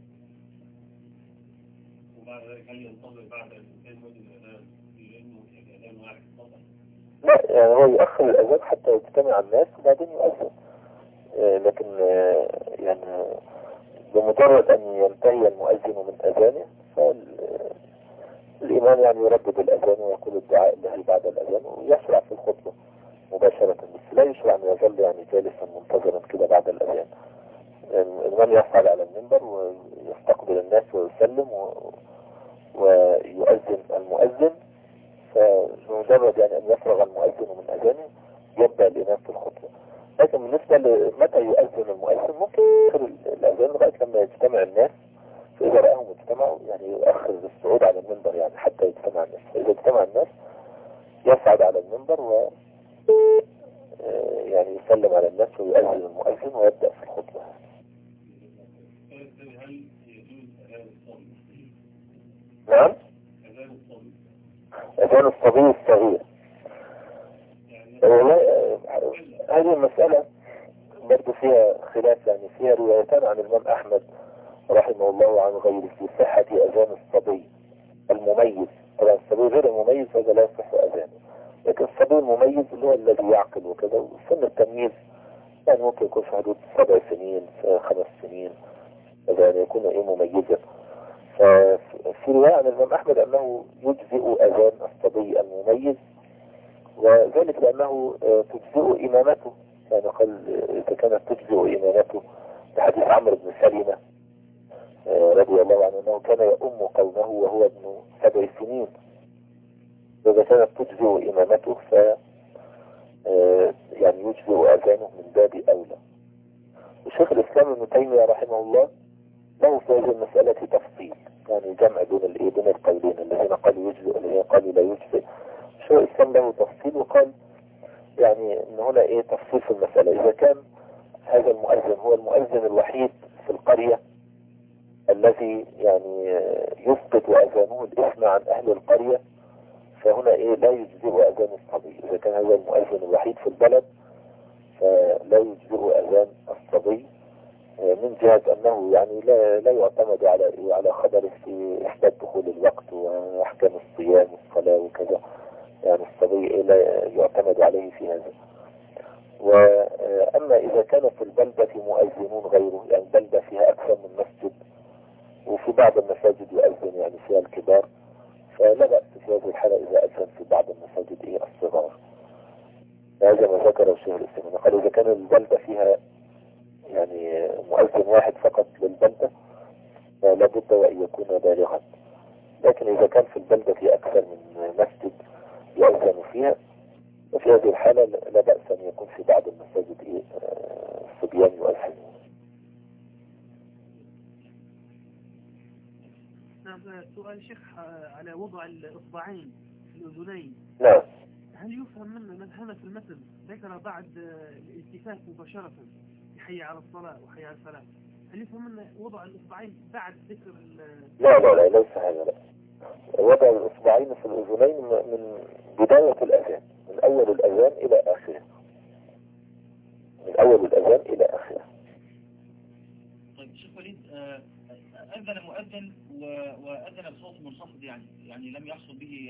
وبعد ذلك هل ينتظر بعد الإنسان وجه الأذان لأنه الأذان واحد فقط؟ لا، يعني هو يؤخر الأذان حتى يجتمع الناس وبعدين يؤذن، لكن يعني بمجرد أن ينتهي المؤذن من أذانه فالإمام يعني يردد الأذان ويقول الدعاء الذي بعد الأذان ويشرع في الخطبة مباشرة، بس لا يشرع أن يظل يعني جالسا منتظرا كده بعد الأذان. الإمام يصعد على المنبر ويستقبل الناس ويسلم ويؤذن المؤذن، فمجرد يعني أن يفرغ المؤذن من أذانه يبدأ الإمام في الخطبة. لكن بالنسبة لمتى يؤذن المؤذن ممكن يؤخر الأذان لغاية لما يجتمع الناس، فإذا رأهم اجتمعوا يعني يؤخر الصعود على المنبر يعني حتى يجتمع الناس، فإذا اجتمع الناس يصعد على المنبر و يعني يسلم على الناس ويؤذن المؤذن ويبدأ في الخطبة. هل يجوز أذان الصبي؟ نعم؟ أذان الصبي. أذان الصبي الصغير. هذه المسألة برضو فيها خلاف، يعني فيها روايتان عن الإمام أحمد رحمه الله وعن غيره في صحة أذان الصبي المميز. طبعا الصبي غير المميز هذا لا يصح أذانه، لكن الصبي المميز اللي هو الذي يعقل وكذا وسن التمييز يعني ممكن يكون في حدود 7 سنين 5 سنين يعني يكون مميزا. ففي رواية عن الإمام أحمد أنه يجزئ أذان الصبي المميز، وذلك لأنه تجزئ إمامته، يعني قال إذا كانت تجزئ إمامته بحديث عمرو بن سلمة رضي الله عنه أنه كان يؤم قومه وهو ابن 7 سنين، إذا كانت تجزئ إمامته ف يعني يجزئ أذانه من باب أولى. الشيخ الإسلام ابن تيمية رحمه الله له في هذه المسألة تفصيل، يعني جمع بين القولين، الذين قالوا يجزئ والذين قالوا لا يجزئ. الشيخ الإسلام له تفصيل وقال يعني ان هنا تفصيل في المسألة. إذا كان هذا المؤذن هو المؤذن الوحيد في القرية الذي يعني يسقط أذانه الإثم عن أهل القرية، فهنا لا يجزئ أذان الصبي. إذا كان هذا المؤذن الوحيد في البلد فلا يجزئ أذان الصبي، من جهة أنه يعني لا يعتمد على خبره في إثبات دخول الوقت وأحكام الصيام والصلاة وكذا، يعني الصبي لا يعتمد عليه في هذا. وأما إذا كان في البلدة مؤذنون غيره، يعني بلدة فيها أكثر من مسجد وفي بعض المساجد يؤذن يعني فيها الكبار، فلا بأس في هذه الحالة إذا أذن في بعض المساجد الصغار. هذا ما ذكره الشيخ الإسلام، قال إذا كان البلدة فيها يعني مؤذن واحد فقط للبلدة فلا بد وأن يكون بالغا، لكن إذا كان في البلدة في أكثر من مسجد يؤذن فيها وفي هذه الحالة لا بأس أن يكون في بعض المساجد الصبيان يؤذنون. نعم. سؤال شيخ على وضع الإصبعين في الأذنين. نعم. هل يفهم من هذا في المثل ذكر بعد الالتفات مباشرة يحيي على الصلاة وحي على الفلاح، هل يفهم من وضع الإصبعين بعد ذكر لا ليس هذا، لا. وضع الإصبعين في الأذنين من بداية الأذان، من أول الأذان إلى آخره، من أول الأذان إلى آخره. طيب شيخ وليد، أذن مؤذن وأذن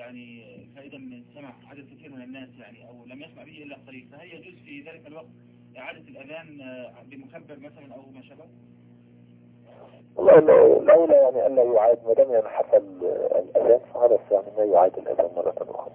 يعني فائدة من السمع عدد كثير من الناس يعني أو لم يسمع به إلا قليل، فهل يجوز في ذلك الوقت إعادة الأذان بمكبر مثلا أو ما شابه؟ والله الأولى يعني ألا يعاد ما دام يعني حصل الأذان فخلاص يعني ما يعاد الأذان مرة أخرى.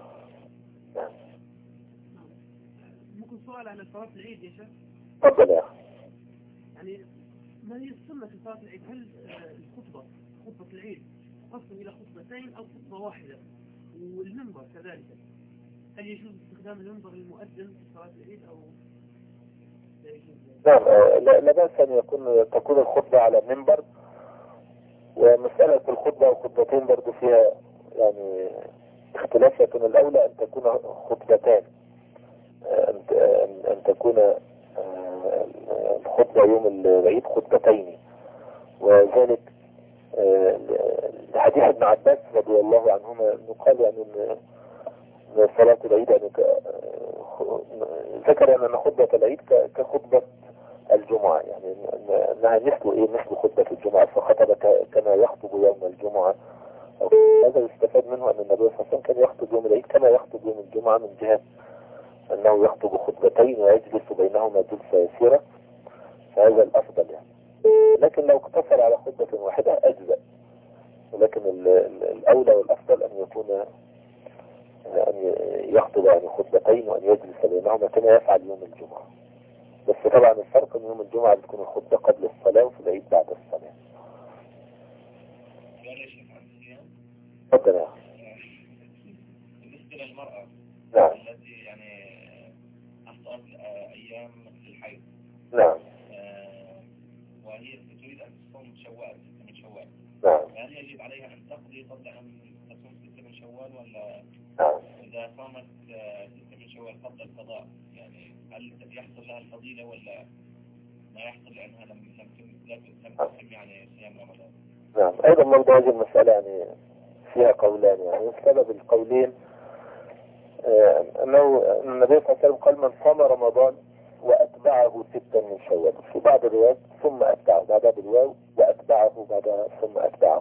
ممكن سؤال عن صلاة العيد يا شيخ؟ تفضل يا أخي. يعني ما هي السنة في صلاة العيد؟ هل خطبة العيد تقسم إلى خطبتين أو خطبة واحدة؟ والمنبر كذلك، هل يجوز استخدام المنبر للمؤذن في صلاة العيد أو لا يجوز؟ نعم، لا بأس أن تكون الخطبة على المنبر، ومسألة الخطبة وخطبتين برضو فيها يعني اختلاف، لكن الأولى أن تكون خطبتان، أن تكون الخطبة يوم العيد خطبتين، وذلك لحديث ابن عباس رضي الله عنهما أنه قال يعني أن صلاة العيد يعني ذكر يعني أن خطبة العيد كخطبة الجمعة، يعني أنها مثل خطبة الجمعة، فخطب كما يخطب يوم الجمعة. هذا يستفاد منه أن النبي صلى الله عليه وسلم كان يخطب يوم العيد كما يخطب يوم الجمعة، من جهة أنه يخطب خطبتين ويجلس بينهما جلسة يسيرة، فهذا الأفضل يعني. لكن لو اقتصر على خطبة واحدة أجزاء، ولكن الأولى والأفضل أن يخطب يعني خطبتين وأن يجلس بينهما كما يفعل يوم الجمعة. بس طبعا الفرق ان يوم الجمعة بتكون الخطبة قبل الصلاة وفي العيد بعد الصلاة. تفضل يا أخي. بالنسبة للمرأة نعم. التي يعني أخطأت أيام الحيض. نعم. وهي تريد أن تصوم شوال 6 من شوال. نعم. هل يجب عليها أن تقضي قبل أن تصوم 6 من شوال ولا؟ نعم. إذا صامت 6 من شوال قبل القضاء يعني هل يحصل لها الفضيلة ولا ما يحصل لأنها لم تتم يعني صيام رمضان؟ نعم، أيضا برضه هذه المسألة يعني فيها قولان، يعني سبب القولين أنه النبي صلى الله عليه وسلم قال من صام رمضان وأتبعه 6 من شوال، في بعض الروايات ثم أتبعه بعدها بالواو وأتبعه بعدها ثم أتبعه،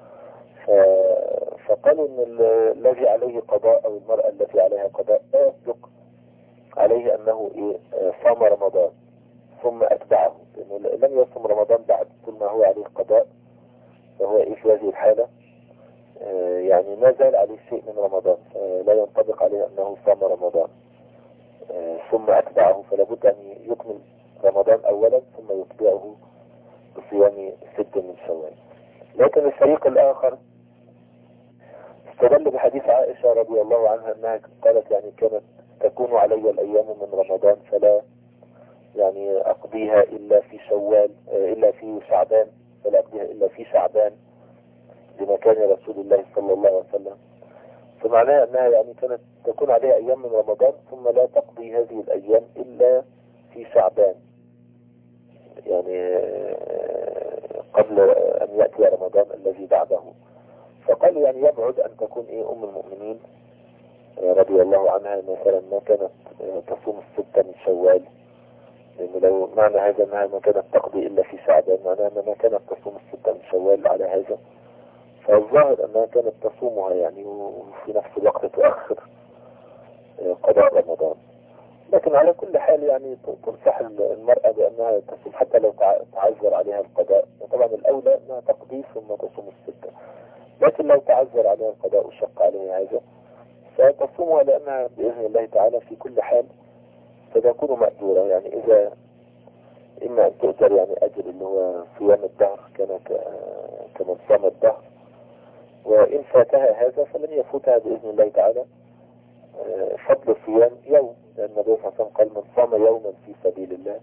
فقالوا أن الذي عليه قضاء أو المرأة التي عليها قضاء لا يصدق عليه أنه صام رمضان ثم أتبعه، لأنه لم يصم رمضان بعد، طول ما هو عليه قضاء فهو في هذه الحالة يعني ما زال عليه شيء من رمضان، لا ينطبق عليه أنه صام رمضان ثم أتبعه، فلا بد أن يكمل رمضان أولا ثم يتبعه بصيام 6 من شوال. لكن الفريق الآخر استدل بحديث عائشة رضي الله عنها أنها قالت يعني كانت تكون علي الأيام من رمضان فلا يعني أقضيها إلا في شوال إلا في شعبان، فلا أقضيها إلا في شعبان لمكان رسول الله صلى الله عليه وسلم، فمعناها أنها يعني كانت تكون عليها أيام من رمضان ثم لا تقضي هذه الأيام إلا في شعبان، يعني قبل أن يأتي رمضان الذي بعده. فقالوا يعني يبعد أن تكون أم المؤمنين رضي الله عنها مثلا ما كانت تصوم 6 من شوال، لأنه لو معنى هذا أنها ما كانت تقضي إلا في شعبان معناها أنها ما كانت تصوم 6 من شوال على هذا، فالظاهر أنها كانت تصومها يعني وفي نفس الوقت تؤخر قضاء رمضان. لكن على كل حال يعني تنصح المرأة بأنها تصوم حتى لو تعذر عليها القضاء، وطبعا الأولى أنها تقضي ثم تصوم 6، لكن لو تعذر عليها القضاء وشق عليها هذا فتصومها، لأنها بإذن الله تعالى في كل حال ستكون مأجورة، يعني إذا إما أن تؤجر يعني أجر اللي هو صيام الدهر كمن صام الدهر، وإن فاتها هذا فلن يفوتها بإذن الله تعالى فضل صيام يوم، لأن النبي صلى الله عليه وسلم قال من صام يوما في سبيل الله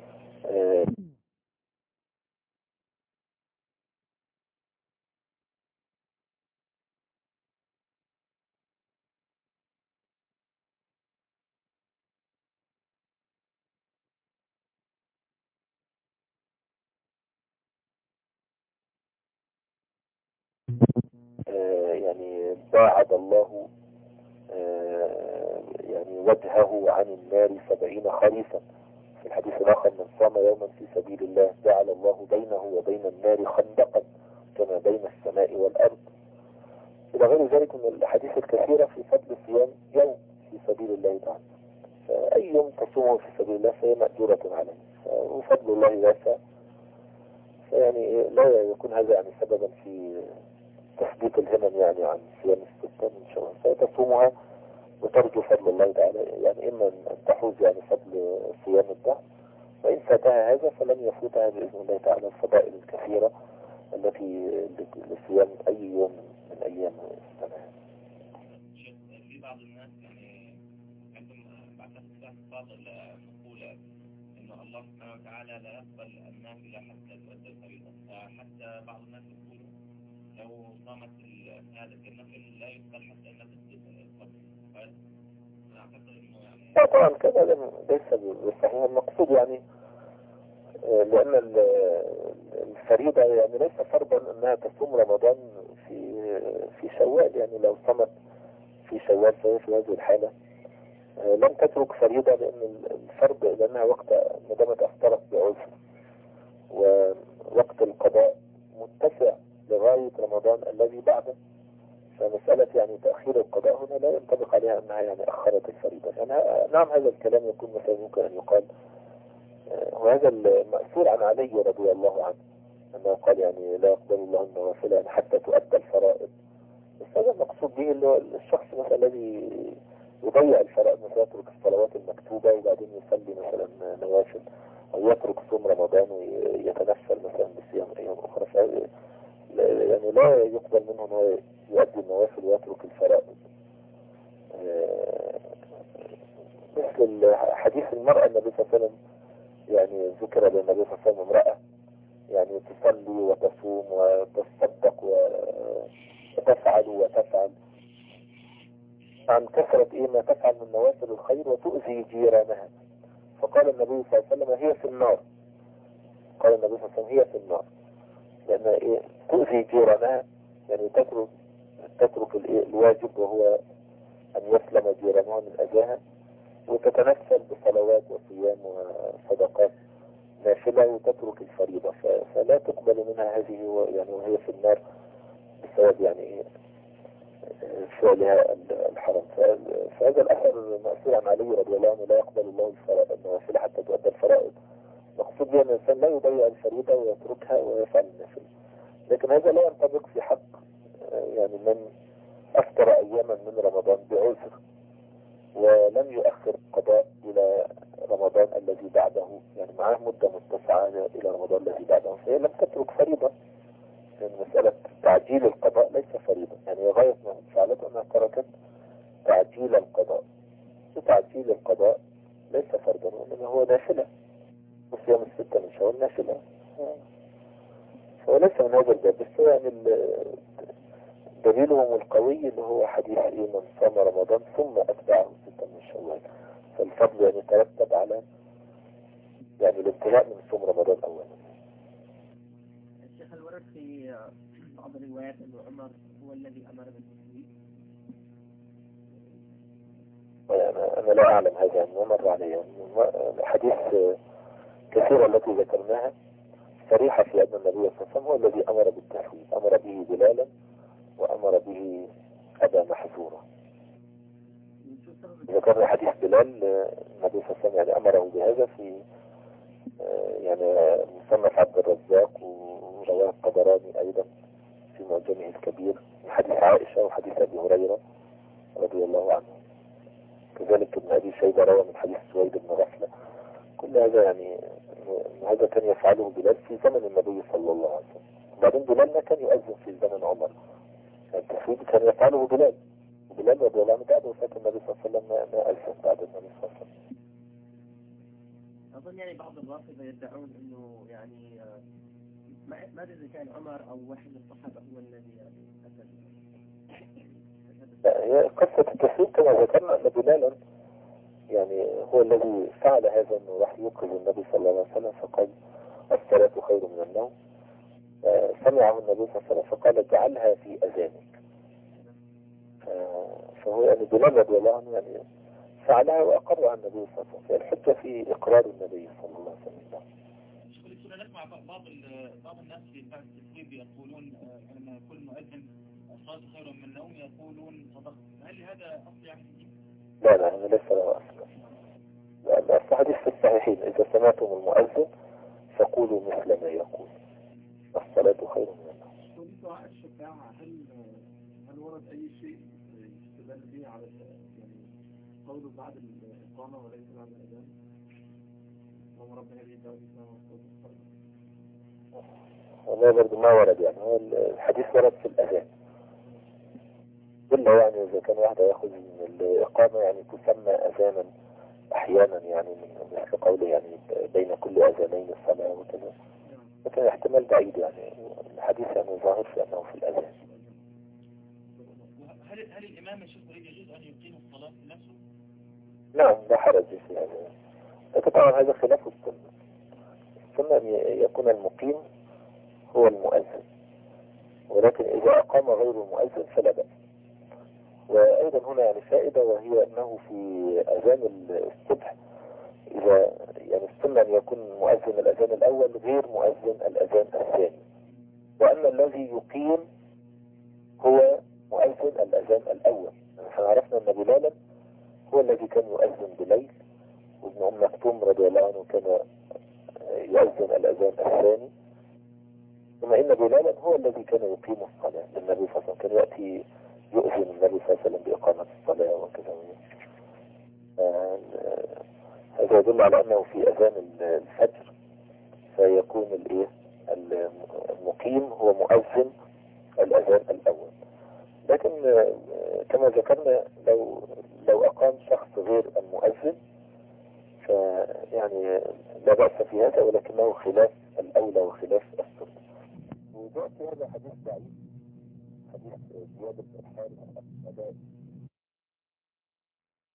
يعني باعد الله يعني وجهه عن النار 70 خريفا. في الحديث الآخر من صام يوما في سبيل الله جعل الله بينه وبين النار خندقا كما بين السماء والأرض. إلى غير ذلك من الأحاديث الكثيرة في فضل صيام يوم في سبيل الله تعالى. فأي يوم تصومه في سبيل الله فهي مأجورة عليه، وفضل الله واسع. فيعني لا يكون هذا يعني سببا في تثبيت الهمم يعني عن صيام الستة من شوال، فتصومها وترجو فضل الله تعالى، يعني إما أن تحوز يعني فضل صيام الدهر، وإن فاتها هذا فلن يفوتها بإذن الله تعالى الفضائل الكثيرة التي لصيام أي يوم من أيام السنة. في بعض الناس يعني عندما بعثت بعض المقولة إن الله سبحانه وتعالى لا يقبل النافلة حتى تؤدى الفريضة، فحتى بعض الناس يقولوا لو صامت هذا النفل لا يقبل حتى النفل تقبل. أعتقد إنه يعني طبعا كذا ليس بالصحيح. المقصود يعني لأن الفريضة يعني ليس فرضا أنها تصوم رمضان في شوال، يعني لو صمت في شوال فهي في هذه الحالة لم تترك فريضة، لأن الفرض لأنها وقت ما دامت أفطرت بعذر، ووقت القضاء متسع لغاية رمضان الذي بعده، فمسألة يعني تأخير القضاء هنا لا ينطبق عليها أنها يعني أخرت الفريضة. يعني نعم هذا الكلام يكون مثلا ممكن أن يقال، وهذا المأثور عن علي رضي الله عنه أنه قال يعني لا يقبل الله النوافل حتى تؤدى الفرائض. بس هذا المقصود به اللي هو الشخص مثلا الذي يضيع الفرائض، مثلا يترك الصلوات المكتوبة وبعدين يصلي مثلا نوافل، أو يترك صوم رمضان ويتنفل مثلا بصيام أيام أخرى، يعني لا يقبل منه أنه يؤدي النوافل ويترك الفرائض. مثل حديث المرأة النبي صلى الله عليه وسلم، يعني ذكر للنبي صلى الله عليه وسلم امرأة يعني تصلي وتصوم وتصدق وتفعل عن كثرة ما تفعل من نوافل الخير وتؤذي جيرانها، فقال النبي صلى الله عليه وسلم هي في النار. قال النبي صلى الله عليه وسلم هي في النار، لأن تؤذي جيرانها، يعني تترك الواجب وهو أن يسلم جيرانها من أذاها، وتتنفل بصلوات وصيام وصدقات نافلة وتترك الفريضة، فلا تقبل منها هذه يعني وهي في النار بسبب يعني فعلها الحرام. فهذا الأثر مأثور عن علي رضي الله عنه لا يقبل الله النوافل حتى تؤدى الفرائض. مقصود بأن الإنسان لا يضيع الفريضة ويتركها ويفعل النافل، لكن هذا لا ينطبق في حق يعني من أفطر أياما من رمضان بعذر ولم يؤخر القضاء إلى رمضان الذي بعده، يعني معاه مدة متسعة إلى رمضان الذي بعده، فهي لم تترك فريضة. يعني مسألة تعجيل القضاء ليس فريضة، يعني غاية ما فعلته أنها تركت تعجيل القضاء، وتعجيل القضاء ليس فرضا وإنما هو نافلة، وصيام الستة من شوال نافلة، فهو ليس من هذا الباب. بس يعني دليلهم القوي اللي هو حديث من صام رمضان ثم أتبعه ستة من شوال، فالفضل يعني ترتب على يعني الانتهاء من صوم رمضان أولا. الشيخ الورد في بعض الروايات أن عمر هو الذي أمر بالتسويق. أنا لا أعلم هذا يعني مر علي الحديث كثيرة التي ذكرناها صريحة في أن النبي صلى الله عليه وسلم هو الذي أمر بالتسويق، أمر به بلالا وأمر به أبا محذورا. ذكرنا حديث بلال النبي صلى الله عليه وسلم يعني أمره بهذا في يعني مصنف عبد الرزاق، ورواه الطبراني أيضا في معجمه الكبير من حديث عائشة وحديث أبي هريرة رضي الله عنه. كذلك ابن أبي شيبة روى من حديث سويد بن غفلة. كل هذا يعني هذا كان يفعله بلال في زمن النبي صلى الله عليه وسلم. بعدين بلال ما كان يؤذن في زمن عمر، التسويق كان يفعله بلال، وبلال رضي الله عنه بعد وفاة النبي صلى الله عليه وسلم ما أذن بعد النبي صلى الله عليه وسلم. أظن يعني بعض الرافضة يدعون أنه يعني ما أدري إذا كان عمر أو واحد من الصحابة هو الذي يعني أسد. لا، هي قصة التسويق كما ذكرنا أن بلالا يعني هو الذي فعل هذا، أنه راح يوقظ النبي صلى الله عليه وسلم فقال الصلاة خير من النوم، سمعه النبي صلى الله عليه وسلم فقال اجعلها في أذانك. فهو يعني بلال رضي الله عنه يعني فعلها وأقرها النبي صلى الله عليه وسلم، الحجة في إقرار النبي صلى الله عليه وسلم. كنا نسمع بعض الناس في بعض التسويق يقولون لما يكون مؤذن الصلاة خير من النوم يقولون صدقت، هل هذا أصل يعني؟ لا لا، هذا ليس له أصل. لأن الحديث في الصحيحين: إذا سمعتم المؤذن فقولوا مثل ما يقول، الصلاة خير من النوم. دعاء الشفاعة هل ورد أي شيء يستدل به على يعني قوله بعد الإقامة وليس بعد الأذان؟ اللهم رب هذه الدعوة والله برضه ما ورد، يعني هو الحديث ورد في الأذان، إلا يعني إذا كان واحد يأخذ من الإقامة يعني تسمى أذانا أحيانا، يعني من مثل قوله يعني بين كل أذانين الصلاة وكذا، لكن احتمال بعيد، يعني الحديث يعني ظاهر في أنه في الأذان. هل الإمام الشيخ يجوز أن يقيم الصلاة نفسه؟ نعم، لا حرج في هذا، لكن طبعا هذا خلاف السنة. السنة أن يكون المقيم هو المؤذن، ولكن إذا أقام غير المؤذن فلا بأس. وأيضا هنا يعني فائدة، وهي أنه في أذان الصبح إذا يعني السنة أن يكون مؤذن الأذان الأول غير مؤذن الأذان الثاني، وأن الذي يقيم هو مؤذن الأذان الأول. نحن عرفنا أن بلالا هو الذي كان يؤذن بليل، وابن أم مكتوم رضي الله عنه كان يؤذن الأذان الثاني، ثم إن بلالا هو الذي كان يقيم الصلاة للنبي صلى الله عليه وسلم، كان يأتي يؤذن النبي صلى الله عليه وسلم بإقامة الصلاة وكذا. هذا يدل على أنه في أذان الفجر فيكون المقيم هو مؤذن الأذان الأول. لكن كما ذكرنا لو أقام شخص غير المؤذن فيعني لا بأس في هذا، ولكنه خلاف الأولى وخلاف السنة. وجاء في هذا حديث ضعيف، حديث زياد بن الحارث